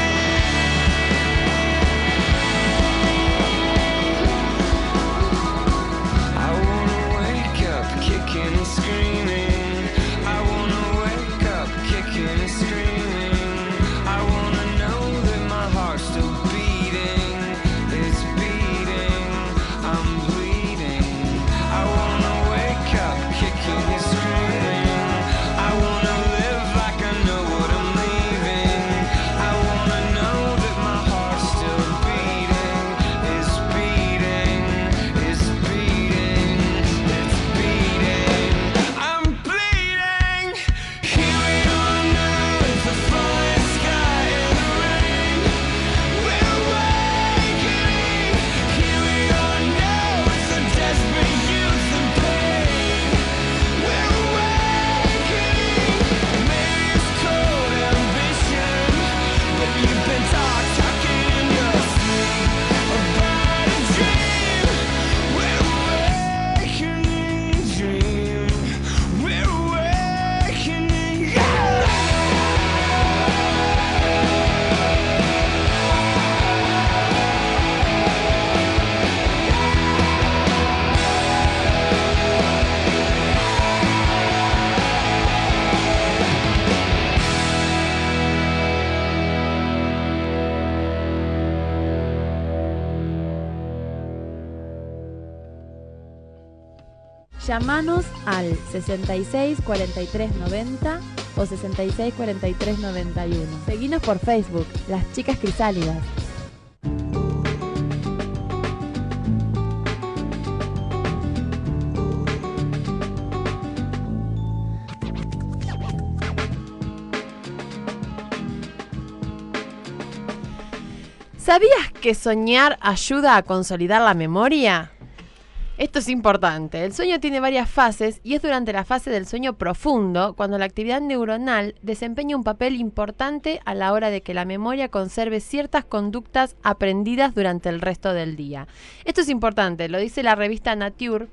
I wanna wake up kicking and screaming. I wanna wake up kicking and screaming. I wanna know that my heart's still beating. It's beating. I'm bleeding. I wanna wake up kicking and screaming. I wanna live like I know what I'm leaving. I wanna know that my heart's still beating. It's beating. It's beating. It's beating. I'm bleeding. Here we are now with Llamanos al sesenta y seis cuarenta y tres noventa o sesenta y seis cuarenta y tres noventa y uno. Seguinos por Facebook, Las Chicas Crisálidas. ¿Sabías que soñar ayuda a consolidar la memoria? Esto es importante. El sueño tiene varias fases y es durante la fase del sueño profundo cuando la actividad neuronal desempeña un papel importante a la hora de que la memoria conserve ciertas conductas aprendidas durante el resto del día. Esto es importante, lo dice la revista Nature,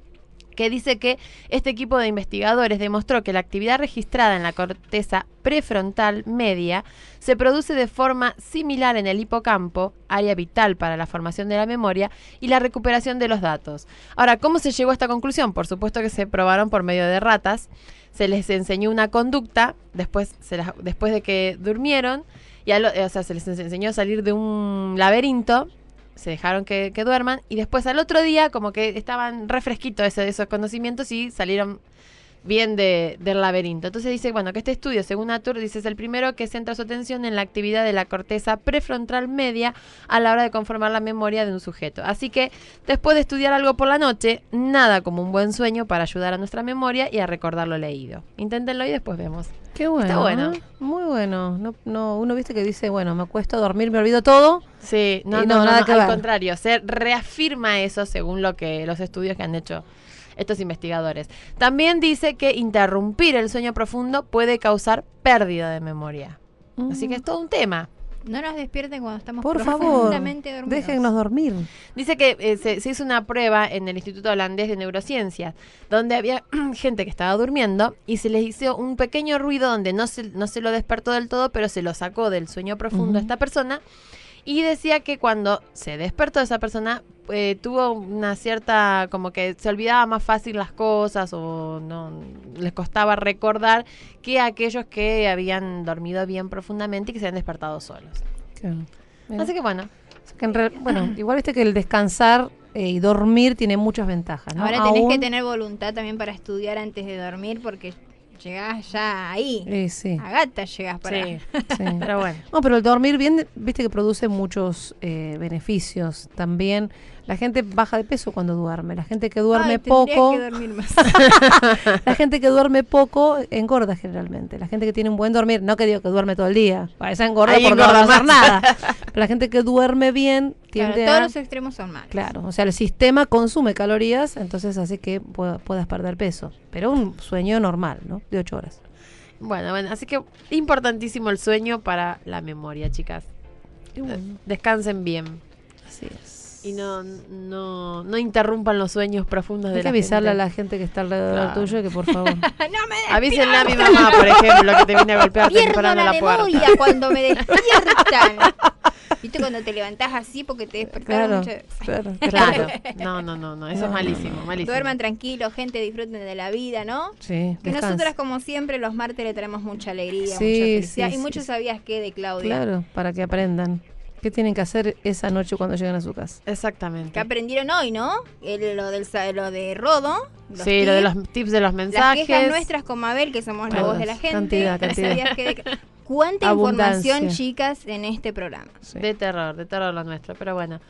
que dice que este equipo de investigadores demostró que la actividad registrada en la corteza prefrontal media se produce de forma similar en el hipocampo, área vital para la formación de la memoria y la recuperación de los datos. Ahora, ¿cómo se llegó a esta conclusión? Por supuesto que se probaron por medio de ratas, se les enseñó una conducta, después, se las, después de que durmieron, y a lo, o sea, se les enseñó a salir de un laberinto, se dejaron que, que duerman y después al otro día como que estaban refresquitos ese, esos conocimientos y salieron bien de, del laberinto. Entonces dice, bueno, que este estudio, según Nature, dice, es el primero que centra su atención en la actividad de la corteza prefrontal media a la hora de conformar la memoria de un sujeto. Así que después de estudiar algo por la noche, nada como un buen sueño para ayudar a nuestra memoria y a recordar lo leído. Inténtenlo y después vemos. Qué bueno. Está bueno. ¿eh? Muy bueno. No, no, uno viste que dice, bueno, me acuesto a dormir, me olvido todo. Sí, no, Y no, no, no, nada no, que al ver. contrario, se reafirma eso según lo que los estudios que han hecho estos investigadores. También dice que interrumpir el sueño profundo puede causar pérdida de memoria. Mm. Así que es todo un tema. No nos despierten cuando estamos Por favor, profundamente dormidos. déjennos dormir. Dice que eh, se, se hizo una prueba en el Instituto Holandés de Neurociencias, donde había gente que estaba durmiendo y se les hizo un pequeño ruido donde no se, no se lo despertó del todo, pero se lo sacó del sueño profundo a Ujú. esta persona. Y decía que cuando se despertó esa persona, eh, tuvo una cierta, como que se olvidaba más fácil las cosas o no les costaba recordar que aquellos que habían dormido bien profundamente y que se habían despertado solos. Claro. Mira. Así que bueno, Que en re- bueno, igual viste que el descansar eh, y dormir tiene muchas ventajas, ¿no? Ahora tenés Aún- que tener voluntad también para estudiar antes de dormir porque llegás ya ahí. Eh, sí, A gata llegás para... sí, sí. pero bueno. No, pero el dormir bien, viste que produce muchos eh, beneficios. También la gente baja de peso cuando duerme. La gente que duerme Ay, tendrías poco, que dormir más. la gente que duerme poco engorda generalmente. La gente que tiene un buen dormir, no que digo que duerme todo el día, para esa engorda Ahí por no engorda hacer más. nada. Pero la gente que duerme bien Claro, tiende todos a... los extremos son malos. Claro, o sea, el sistema consume calorías, entonces hace que pueda- puedas perder peso. Pero un sueño normal, ¿no? De ocho horas. Bueno, bueno, así que importantísimo el sueño para la memoria, chicas. bueno. Descansen bien Así es. y no, no, no interrumpan los sueños profundos Hay de que la avisarle gente. a la gente que está alrededor Claro. tuyo que por favor. no me Avísenle a mi mamá, por ejemplo, que te viene a golpear Pierdo temprano la la puerta. memoria cuando me despiertan. ¿Viste cuando te levantás así porque te despertaron Claro, mucho? claro. Claro, no, no, no, no, eso No, es no, malísimo, malísimo. Duerman tranquilos, gente, disfruten de la vida, ¿no? Sí, Que descansa. nosotras, como siempre, los martes le traemos mucha alegría, Sí, mucha felicidad. sí, y sí, mucho sí. sabías que de Claudia. Claro, para que aprendan. ¿Qué tienen que hacer esa noche cuando llegan a su casa? Exactamente. Que aprendieron hoy, ¿no? El- lo, del, sa- lo de Rodo. los Sí, lo de tips, los tips de los Las mensajes. quejas nuestras con Mabel, que somos la Todas. voz de la gente. Cantidad, que cantidad. sabías que de- Cuánta Abundancia. información, chicas, en este programa. Sí. De terror, de terror lo nuestro, pero bueno.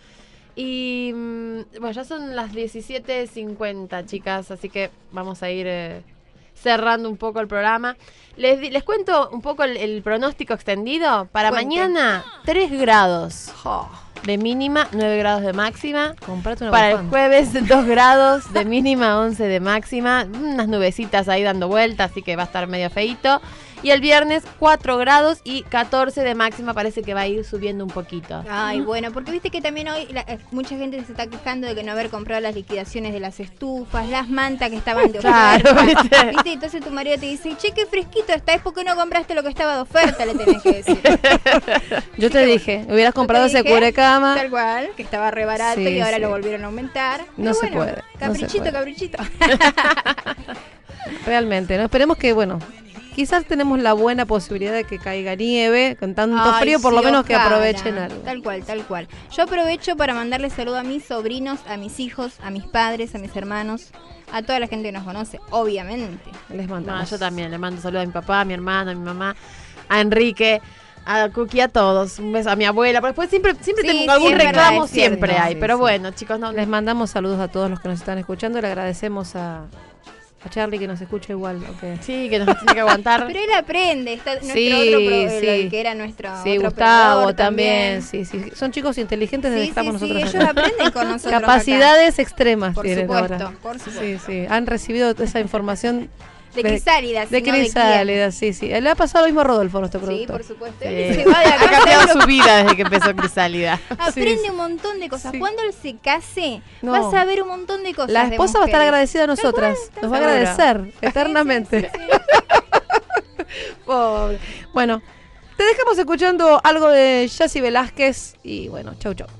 Y mm, bueno, ya son las diecisiete cincuenta, chicas, así que vamos a ir eh, cerrando un poco el programa. Les, di- les cuento un poco el, el pronóstico extendido. Para Cuente. mañana, tres grados de mínima, nueve grados de máxima. Comprate una Para el bufanda. jueves, dos grados de mínima, once de máxima. Unas nubecitas ahí dando vueltas, así que va a estar medio feíto. Y el viernes, cuatro grados y catorce de máxima. Parece que va a ir subiendo un poquito. Ay, bueno, porque viste que también hoy la- eh, mucha gente se está quejando de que no haber comprado las liquidaciones de las estufas, las mantas que estaban de Claro, oferta. ¿viste? ¿Viste? Entonces tu marido te dice, che, qué fresquito está, es porque no compraste lo que estaba de oferta, le tenés que decir. Yo te dije, hubieras comprado Yo te ese dije, cubrecama. Tal cual, que estaba re barato Sí, y ahora sí. lo volvieron a aumentar. No Pero se bueno, puede, no se Caprichito, puede. caprichito. Realmente, ¿no? Esperemos que, bueno, quizás tenemos la buena posibilidad de que caiga nieve, con tanto Ay, frío, por sí, lo menos que ojalá. aprovechen algo. Tal cual, tal cual. Yo aprovecho para mandarle saludo a mis sobrinos, a mis hijos, a mis padres, a mis hermanos, a toda la gente que nos conoce, obviamente. Les No, mandamos. yo también le mando saludos a mi papá, a mi hermano, a mi mamá, a Enrique, a Cookie, a todos. Un beso a mi abuela. Porque después siempre, siempre Sí, tengo sí, algún es verdad, reclamo, es cierto. siempre hay. Sí, Pero sí. bueno, chicos, no. Les mandamos saludos a todos los que nos están escuchando. Le agradecemos a, a Charlie que nos escucha igual. Okay. Sí, que nos tiene que aguantar. Pero él aprende, está nuestro Sí, otro pro- sí. el que era nuestro Sí, otro Gustavo operador también. Sí, sí. Son chicos inteligentes desde Sí, que estamos sí, sí, nosotros ellos acá. aprenden con nosotros Capacidades extremas Por tienen supuesto, ahora. por supuesto. Sí, sí. Han recibido esa información De Crisálida, de sino de Crisálida, sí, sí. Le ha pasado lo mismo a Rodolfo, nuestro Sí, productor. por supuesto. Sí. Él se va de Ha acá, cambiado ¿sabes? su vida desde que empezó Crisálida. Aprende Sí, un montón de cosas. sí. Cuando él se case, No. vas a ver un montón de cosas. La de esposa va a estar mujeres. agradecida a nosotras. cual, Nos va a seguro. agradecer eternamente. Pobre. Bueno, te dejamos escuchando algo de Yassi Velázquez y bueno, chau chau.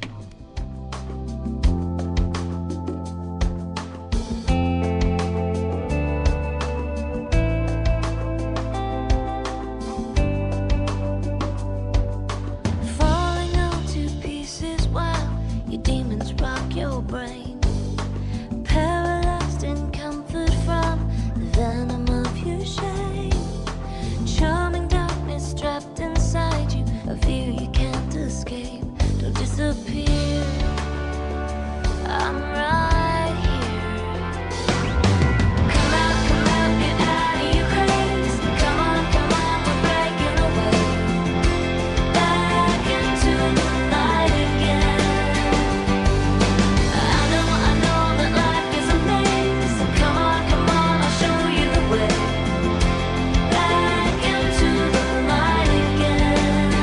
Falling all to pieces while your demons rock your brain. Paralyzed in comfort from the venom of your shame. Charming darkness trapped inside you, a fear you can't escape. Don't disappear. I'm right here. Come out, come out, get out of your craze. Come on, come on, we're breaking away. Back into the light again. I know, I know that life is a maze. Come on, come on, I'll show you the way. Back into the light again.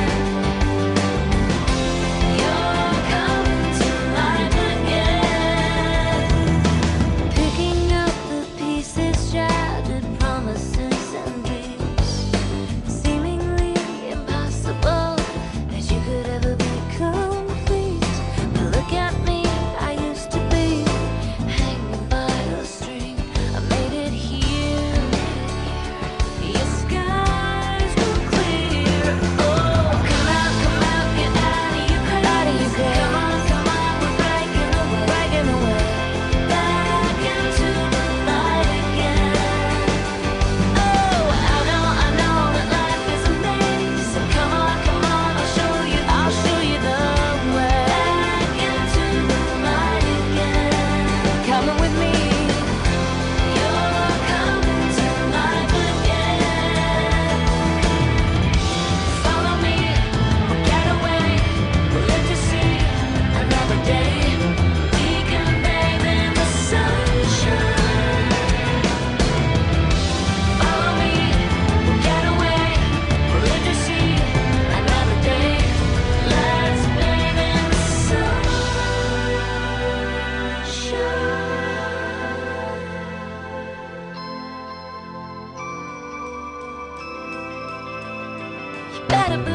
You're coming to life again. Picking up the pieces, shattered promises and dreams. Seemingly impossible that you could ever be complete. But look at me, I used to be hanging by a string. I made it here. Your skies were clear. Oh, come out, come out, get out of your craze. Come on, come on, we're breaking away, breaking away. Back into the light again. Oh, I know, I know that life is a maze. So come on, come on, I'll show you, I'll show you the way. Back into the light again. Coming with me. You're coming to life again. Follow me, get away, we'll live to see another day. We can bathe in the sunshine. Follow me, get away, we'll live to see another day. Let's bathe in the sunshine. You better